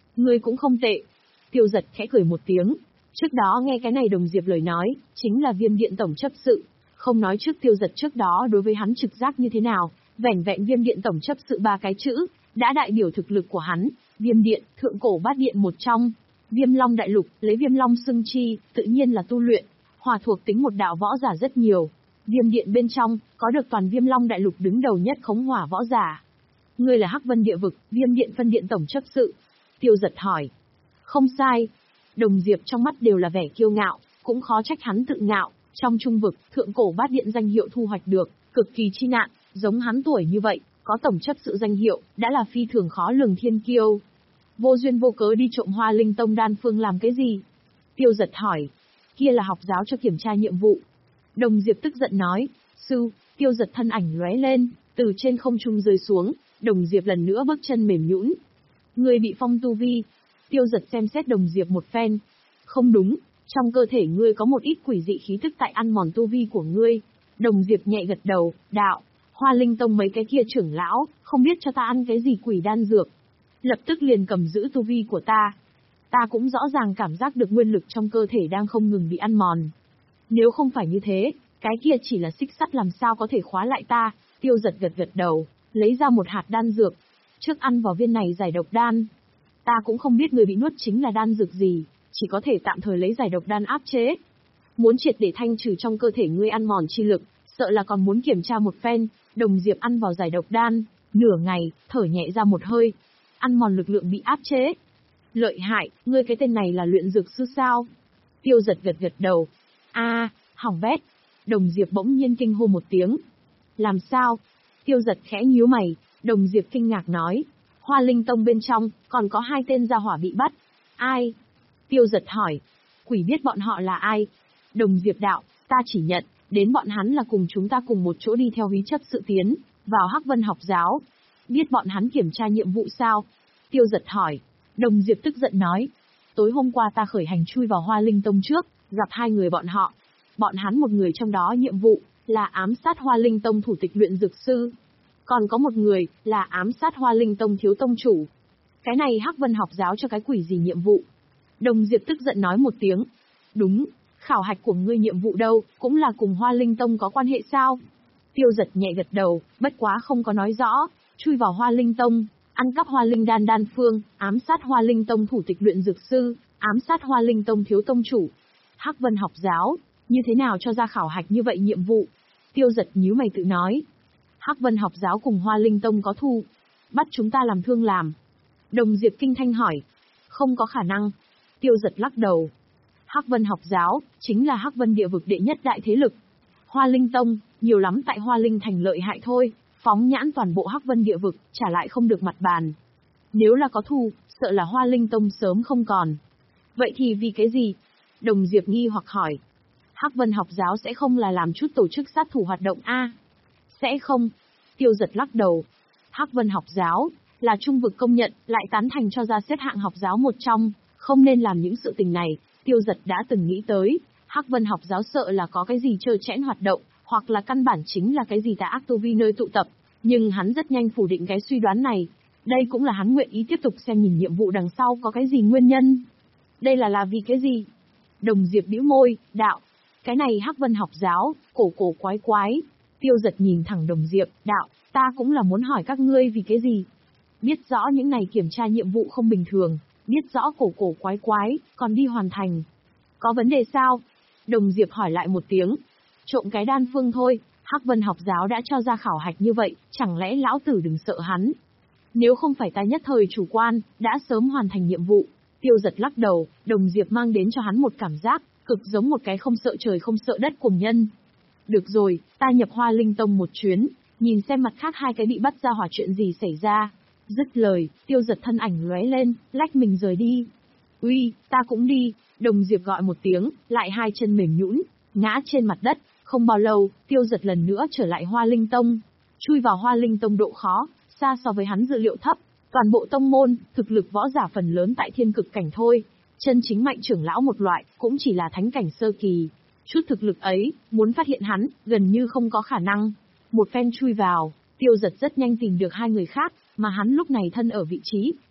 Ngươi cũng không tệ. Tiêu Giật khẽ cười một tiếng. Trước đó nghe cái này Đồng Diệp lời nói, chính là Viêm Điện tổng chấp sự. Không nói trước Tiêu Giật trước đó đối với hắn trực giác như thế nào, vẻn vẹn Viêm Điện tổng chấp sự ba cái chữ, đã đại biểu thực lực của hắn. Viêm Điện, thượng cổ bát điện một trong. Viêm Long đại lục, lấy Viêm Long xưng chi, tự nhiên là tu luyện. Hòa thuộc tính một đạo võ giả rất nhiều. Viêm Điện bên trong, có được toàn Viêm Long đại lục đứng đầu nhất khống hỏa võ giả. Ngươi là Hắc Vân địa vực, Viêm Điện phân điện tổng chấp sự. Tiêu Giật hỏi. Không sai. Đồng Diệp trong mắt đều là vẻ kiêu ngạo, cũng khó trách hắn tự ngạo. Trong trung vực, thượng cổ bát điện danh hiệu thu hoạch được, cực kỳ chi nạn, giống hắn tuổi như vậy, có tổng chấp sự danh hiệu, đã là phi thường khó lường thiên kiêu. Vô duyên vô cớ đi trộm Hoa Linh Tông đan phương làm cái gì? Tiêu Giật hỏi. Kia là học giáo cho kiểm tra nhiệm vụ. Đồng Diệp tức giận nói. Sư, Tiêu Giật thân ảnh lóe lên, từ trên không trung rơi xuống. Đồng Diệp lần nữa bước chân mềm nhũn. Người bị phong tu vi. Tiêu Giật xem xét Đồng Diệp một phen. Không đúng, trong cơ thể ngươi có một ít quỷ dị khí tức tại ăn mòn tu vi của ngươi. Đồng Diệp nhẹ gật đầu, đạo. Hoa Linh Tông mấy cái kia trưởng lão, không biết cho ta ăn cái gì quỷ đan dược. Lập tức liền cầm giữ tu vi của ta. Ta cũng rõ ràng cảm giác được nguyên lực trong cơ thể đang không ngừng bị ăn mòn. Nếu không phải như thế, cái kia chỉ là xích sắt làm sao có thể khóa lại ta. Tiêu Giật gật gật đầu, lấy ra một hạt đan dược. Trước ăn vào viên này giải độc đan. Ta cũng không biết người bị nuốt chính là đan dược gì, chỉ có thể tạm thời lấy giải độc đan áp chế. Muốn triệt để thanh trừ trong cơ thể ngươi ăn mòn chi lực, sợ là còn muốn kiểm tra một phen. Đồng Diệp ăn vào giải độc đan, nửa ngày, thở nhẹ ra một hơi. Ăn mòn lực lượng bị áp chế. Lợi hại, ngươi cái tên này là luyện dược sư sao? Tiêu Giật gật gật đầu. A, hỏng bét. Đồng Diệp bỗng nhiên kinh hô một tiếng. Làm sao? Tiêu Giật khẽ nhíu mày. Đồng Diệp kinh ngạc nói. Hoa Linh Tông bên trong, còn có hai tên gia hỏa bị bắt. Ai? Tiêu Giật hỏi. Quỷ biết bọn họ là ai? Đồng Diệp đạo, ta chỉ nhận, đến bọn hắn là cùng chúng ta cùng một chỗ đi theo hí chấp sự tiến, vào Hắc Vân học giáo. Biết bọn hắn kiểm tra nhiệm vụ sao? Tiêu Giật hỏi. Đồng Diệp tức giận nói. Tối hôm qua ta khởi hành chui vào Hoa Linh Tông trước, gặp hai người bọn họ. Bọn hắn một người trong đó nhiệm vụ, là ám sát Hoa Linh Tông thủ tịch luyện dược sư. Còn có một người, là ám sát Hoa Linh Tông thiếu tông chủ. Cái này Hắc Vân học giáo cho cái quỷ gì nhiệm vụ? Đồng Diệp tức giận nói một tiếng. Đúng, khảo hạch của ngươi nhiệm vụ đâu, cũng là cùng Hoa Linh Tông có quan hệ sao? Tiêu Giật nhẹ gật đầu, bất quá không có nói rõ. Chui vào Hoa Linh Tông, ăn cắp Hoa Linh đan đan phương, ám sát Hoa Linh Tông thủ tịch luyện dược sư, ám sát Hoa Linh Tông thiếu tông chủ. Hắc Vân học giáo, như thế nào cho ra khảo hạch như vậy nhiệm vụ? Tiêu Giật nhíu mày tự nói. Hắc Vân học giáo cùng Hoa Linh Tông có thù, bắt chúng ta làm thương làm. Đồng Diệp kinh thanh hỏi. Không có khả năng. Tiêu Giật lắc đầu. Hắc Vân học giáo, chính là Hắc Vân địa vực đệ nhất đại thế lực. Hoa Linh Tông, nhiều lắm tại Hoa Linh thành lợi hại thôi, phóng nhãn toàn bộ Hắc Vân địa vực, trả lại không được mặt bàn. Nếu là có thù, sợ là Hoa Linh Tông sớm không còn. Vậy thì vì cái gì? Đồng Diệp nghi hoặc hỏi. Hắc Vân học giáo sẽ không là làm chút tổ chức sát thủ hoạt động a? Sẽ không. Tiêu Giật lắc đầu. Hắc Vân học giáo, là trung vực công nhận, lại tán thành cho ra xếp hạng học giáo một trong, không nên làm những sự tình này. Tiêu Giật đã từng nghĩ tới, Hắc Vân học giáo sợ là có cái gì trơ trẽn hoạt động, hoặc là căn bản chính là cái gì tà ác tu vi nơi tụ tập, nhưng hắn rất nhanh phủ định cái suy đoán này. Đây cũng là hắn nguyện ý tiếp tục xem nhìn nhiệm vụ đằng sau có cái gì nguyên nhân. Đây là là vì cái gì? Đồng Diệp bĩu môi, đạo. Cái này Hắc Vân học giáo, cổ cổ quái quái. Tiêu Giật nhìn thẳng Đồng Diệp, đạo, ta cũng là muốn hỏi các ngươi vì cái gì. Biết rõ những này kiểm tra nhiệm vụ không bình thường, biết rõ cổ cổ quái quái, còn đi hoàn thành. Có vấn đề sao? Đồng Diệp hỏi lại một tiếng. Trộm cái đan phương thôi, Hắc Vân học giáo đã cho ra khảo hạch như vậy, chẳng lẽ lão tử đừng sợ hắn? Nếu không phải ta nhất thời chủ quan, đã sớm hoàn thành nhiệm vụ. Tiêu Giật lắc đầu, Đồng Diệp mang đến cho hắn một cảm giác, cực giống một cái không sợ trời không sợ đất cùng nhân. Được rồi, ta nhập Hoa Linh Tông một chuyến, nhìn xem mặt khác hai cái bị bắt ra hỏa chuyện gì xảy ra. Dứt lời, Tiêu Giật thân ảnh lóe lên, lách mình rời đi. Uy, ta cũng đi. Đồng Diệp gọi một tiếng, lại hai chân mềm nhũn, ngã trên mặt đất. Không bao lâu, Tiêu Giật lần nữa trở lại Hoa Linh Tông. Chui vào Hoa Linh Tông độ khó, xa so với hắn dự liệu thấp. Toàn bộ tông môn, thực lực võ giả phần lớn tại thiên cực cảnh thôi. Chân chính mạnh trưởng lão một loại, cũng chỉ là thánh cảnh sơ kỳ. Chút thực lực ấy, muốn phát hiện hắn, gần như không có khả năng. Một phen chui vào, Tiêu Giật rất nhanh tìm được hai người khác, mà hắn lúc này thân ở vị trí,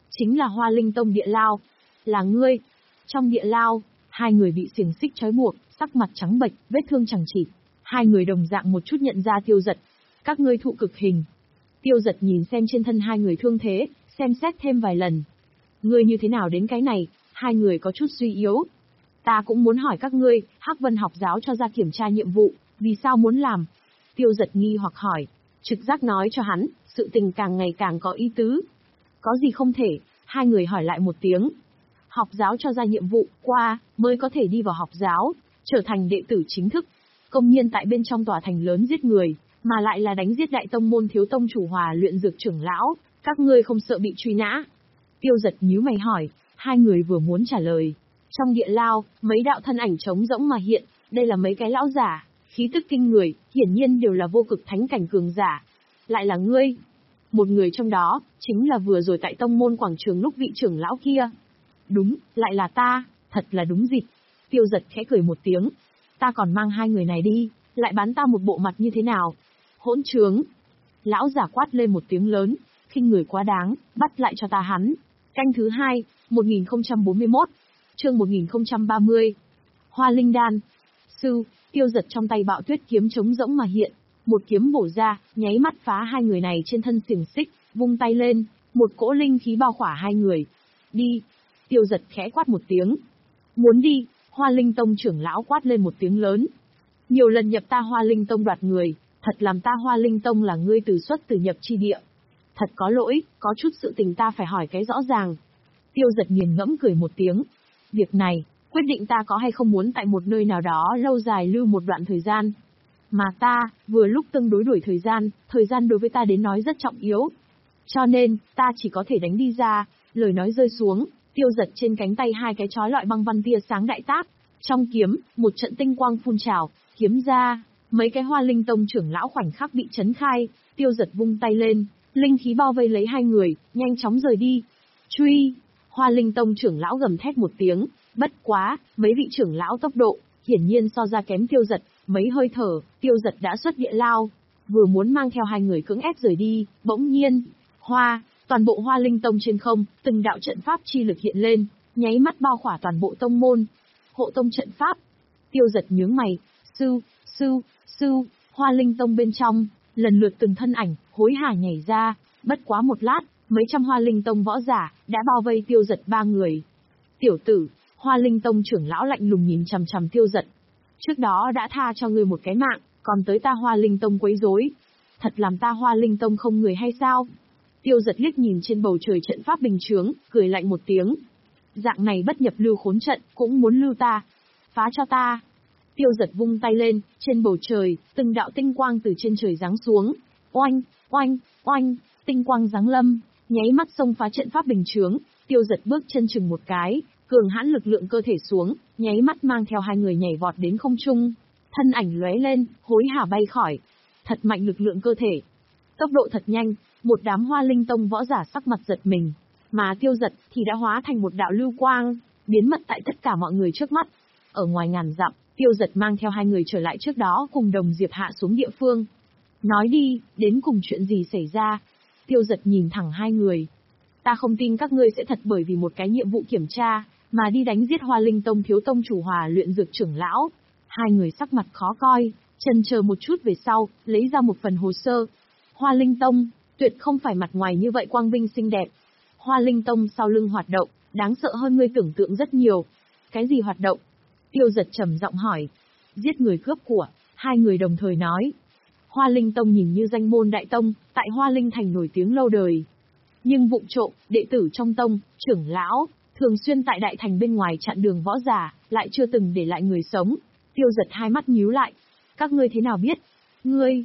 chính là Hoa Linh Tông Địa Lao. Là ngươi. Trong địa lao, hai người bị xiềng xích trói buộc, sắc mặt trắng bệch, vết thương chẳng chịt. Hai người đồng dạng một chút nhận ra Tiêu Dật. Các ngươi thụ cực hình. Tiêu Dật nhìn xem trên thân hai người thương thế, xem xét thêm vài lần. Ngươi như thế nào đến cái này? Hai người có chút suy yếu. Ta cũng muốn hỏi các ngươi, Hắc Vân học giáo cho ra kiểm tra nhiệm vụ, vì sao muốn làm? Tiêu Dật nghi hoặc hỏi. Trực giác nói cho hắn, sự tình càng ngày càng có ý tứ. Có gì không thể? Hai người hỏi lại một tiếng. Học giáo cho ra nhiệm vụ, qua, mới có thể đi vào học giáo, trở thành đệ tử chính thức. Công nhiên tại bên trong tòa thành lớn giết người, mà lại là đánh giết đại tông môn thiếu tông chủ Hòa luyện dược trưởng lão, các ngươi không sợ bị truy nã? Tiêu Dật nhíu mày hỏi, hai người vừa muốn trả lời. Trong địa lao, mấy đạo thân ảnh trống rỗng mà hiện, đây là mấy cái lão giả, khí tức kinh người, hiển nhiên đều là vô cực thánh cảnh cường giả. Lại là ngươi. Một người trong đó, chính là vừa rồi tại tông môn quảng trường lúc vị trưởng lão kia. Đúng, lại là ta, thật là đúng dịp. Tiêu Dật khẽ cười một tiếng. Ta còn mang hai người này đi, lại bán ta một bộ mặt như thế nào? Hỗn trướng. Lão giả quát lên một tiếng lớn, khinh người quá đáng, bắt lại cho ta hắn. Canh thứ hai, một nghìn không trăm bốn mươi mốt, chương một nghìn không trăm ba mươi. Hoa Linh Đan. Sư, Tiêu Dật trong tay bạo tuyết kiếm trống rỗng mà hiện, một kiếm bổ ra, nháy mắt phá hai người này trên thân xiềng xích, vung tay lên, một cỗ linh khí bao khỏa hai người. Đi. Tiêu Dật khẽ quát một tiếng. Muốn đi, Hoa Linh Tông trưởng lão quát lên một tiếng lớn. Nhiều lần nhập ta Hoa Linh Tông đoạt người, thật làm ta Hoa Linh Tông là ngươi từ xuất từ nhập chi địa. Thật có lỗi, có chút sự tình ta phải hỏi cái rõ ràng. Tiêu Dật nghiền ngẫm cười một tiếng. Việc này, quyết định ta có hay không muốn tại một nơi nào đó lâu dài lưu một đoạn thời gian. Mà ta, vừa lúc tương đối đuổi thời gian, thời gian đối với ta đến nói rất trọng yếu. Cho nên, ta chỉ có thể đánh đi ra. Lời nói rơi xuống, Tiêu Dật trên cánh tay hai cái chói lọi băng văn tia sáng đại tác. Trong kiếm, một trận tinh quang phun trào, kiếm ra. Mấy cái Hoa Linh Tông trưởng lão khoảnh khắc bị chấn khai, Tiêu Dật vung tay lên, linh khí bao vây lấy hai người, nhanh chóng rời đi. Truy! Hoa Linh Tông trưởng lão gầm thét một tiếng, bất quá, mấy vị trưởng lão tốc độ, hiển nhiên so ra kém Tiêu Dật, mấy hơi thở, Tiêu Dật đã xuất địa lao, vừa muốn mang theo hai người cưỡng ép rời đi, bỗng nhiên, hoa, toàn bộ Hoa Linh Tông trên không, từng đạo trận pháp chi lực hiện lên, nháy mắt bao khỏa toàn bộ tông môn. Hộ tông trận pháp. Tiêu Dật nhướng mày, sư, sư, sư, Hoa Linh Tông bên trong, lần lượt từng thân ảnh, hối hả nhảy ra, bất quá một lát, mấy trăm Hoa Linh Tông võ giả, đã bao vây Tiêu Dật ba người. Tiểu tử, Hoa Linh Tông trưởng lão lạnh lùng nhìn chằm chằm Tiêu Dật. Trước đó đã tha cho ngươi một cái mạng, còn tới ta Hoa Linh Tông quấy rối. Thật làm ta Hoa Linh Tông không người hay sao? Tiêu Dật liếc nhìn trên bầu trời trận pháp bình chướng, cười lạnh một tiếng. Dạng này bất nhập lưu khốn trận, cũng muốn lưu ta. Phá cho ta. Tiêu Dật vung tay lên, trên bầu trời, từng đạo tinh quang từ trên trời giáng xuống. Oanh, oanh, oanh, tinh quang giáng lâm, nháy mắt xông phá trận pháp bình chướng. Tiêu Dật bước chân chừng một cái, cường hãn lực lượng cơ thể xuống, nháy mắt mang theo hai người nhảy vọt đến không trung. Thân ảnh lóe lên, hối hả bay khỏi. Thật mạnh lực lượng cơ thể. Tốc độ thật nhanh, một đám Hoa Linh Tông võ giả sắc mặt giật mình. Mà Tiêu Dật thì đã hóa thành một đạo lưu quang, biến mất tại tất cả mọi người trước mắt. Ở ngoài ngàn dặm, Tiêu Dật mang theo hai người trở lại trước đó cùng Đồng Diệp hạ xuống địa phương. Nói đi, đến cùng chuyện gì xảy ra? Tiêu Dật nhìn thẳng hai người. Ta không tin các ngươi sẽ thật bởi vì một cái nhiệm vụ kiểm tra, mà đi đánh giết Hoa Linh Tông thiếu tông chủ Hòa luyện dược trưởng lão. Hai người sắc mặt khó coi, chần chờ một chút về sau, lấy ra một phần hồ sơ. Hoa Linh Tông, tuyệt không phải mặt ngoài như vậy quang vinh xinh đẹp. Hoa Linh Tông sau lưng hoạt động, đáng sợ hơn ngươi tưởng tượng rất nhiều. Cái gì hoạt động? Tiêu Dật trầm giọng hỏi. Giết người cướp của, hai người đồng thời nói. Hoa Linh Tông nhìn như danh môn đại tông, tại Hoa Linh Thành nổi tiếng lâu đời. Nhưng vụng trộm, đệ tử trong tông, trưởng lão, thường xuyên tại đại thành bên ngoài chặn đường võ giả, lại chưa từng để lại người sống. Tiêu Dật hai mắt nhíu lại. Các ngươi thế nào biết? Ngươi...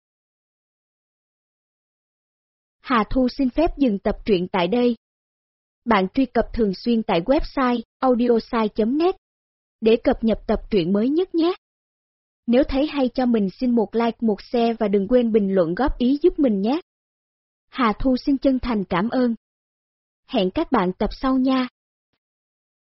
Hà Thu xin phép dừng tập truyện tại đây. Bạn truy cập thường xuyên tại website audiosai chấm net để cập nhật tập truyện mới nhất nhé. Nếu thấy hay cho mình xin một like, một share và đừng quên bình luận góp ý giúp mình nhé. Hà Thu xin chân thành cảm ơn. Hẹn các bạn tập sau nha.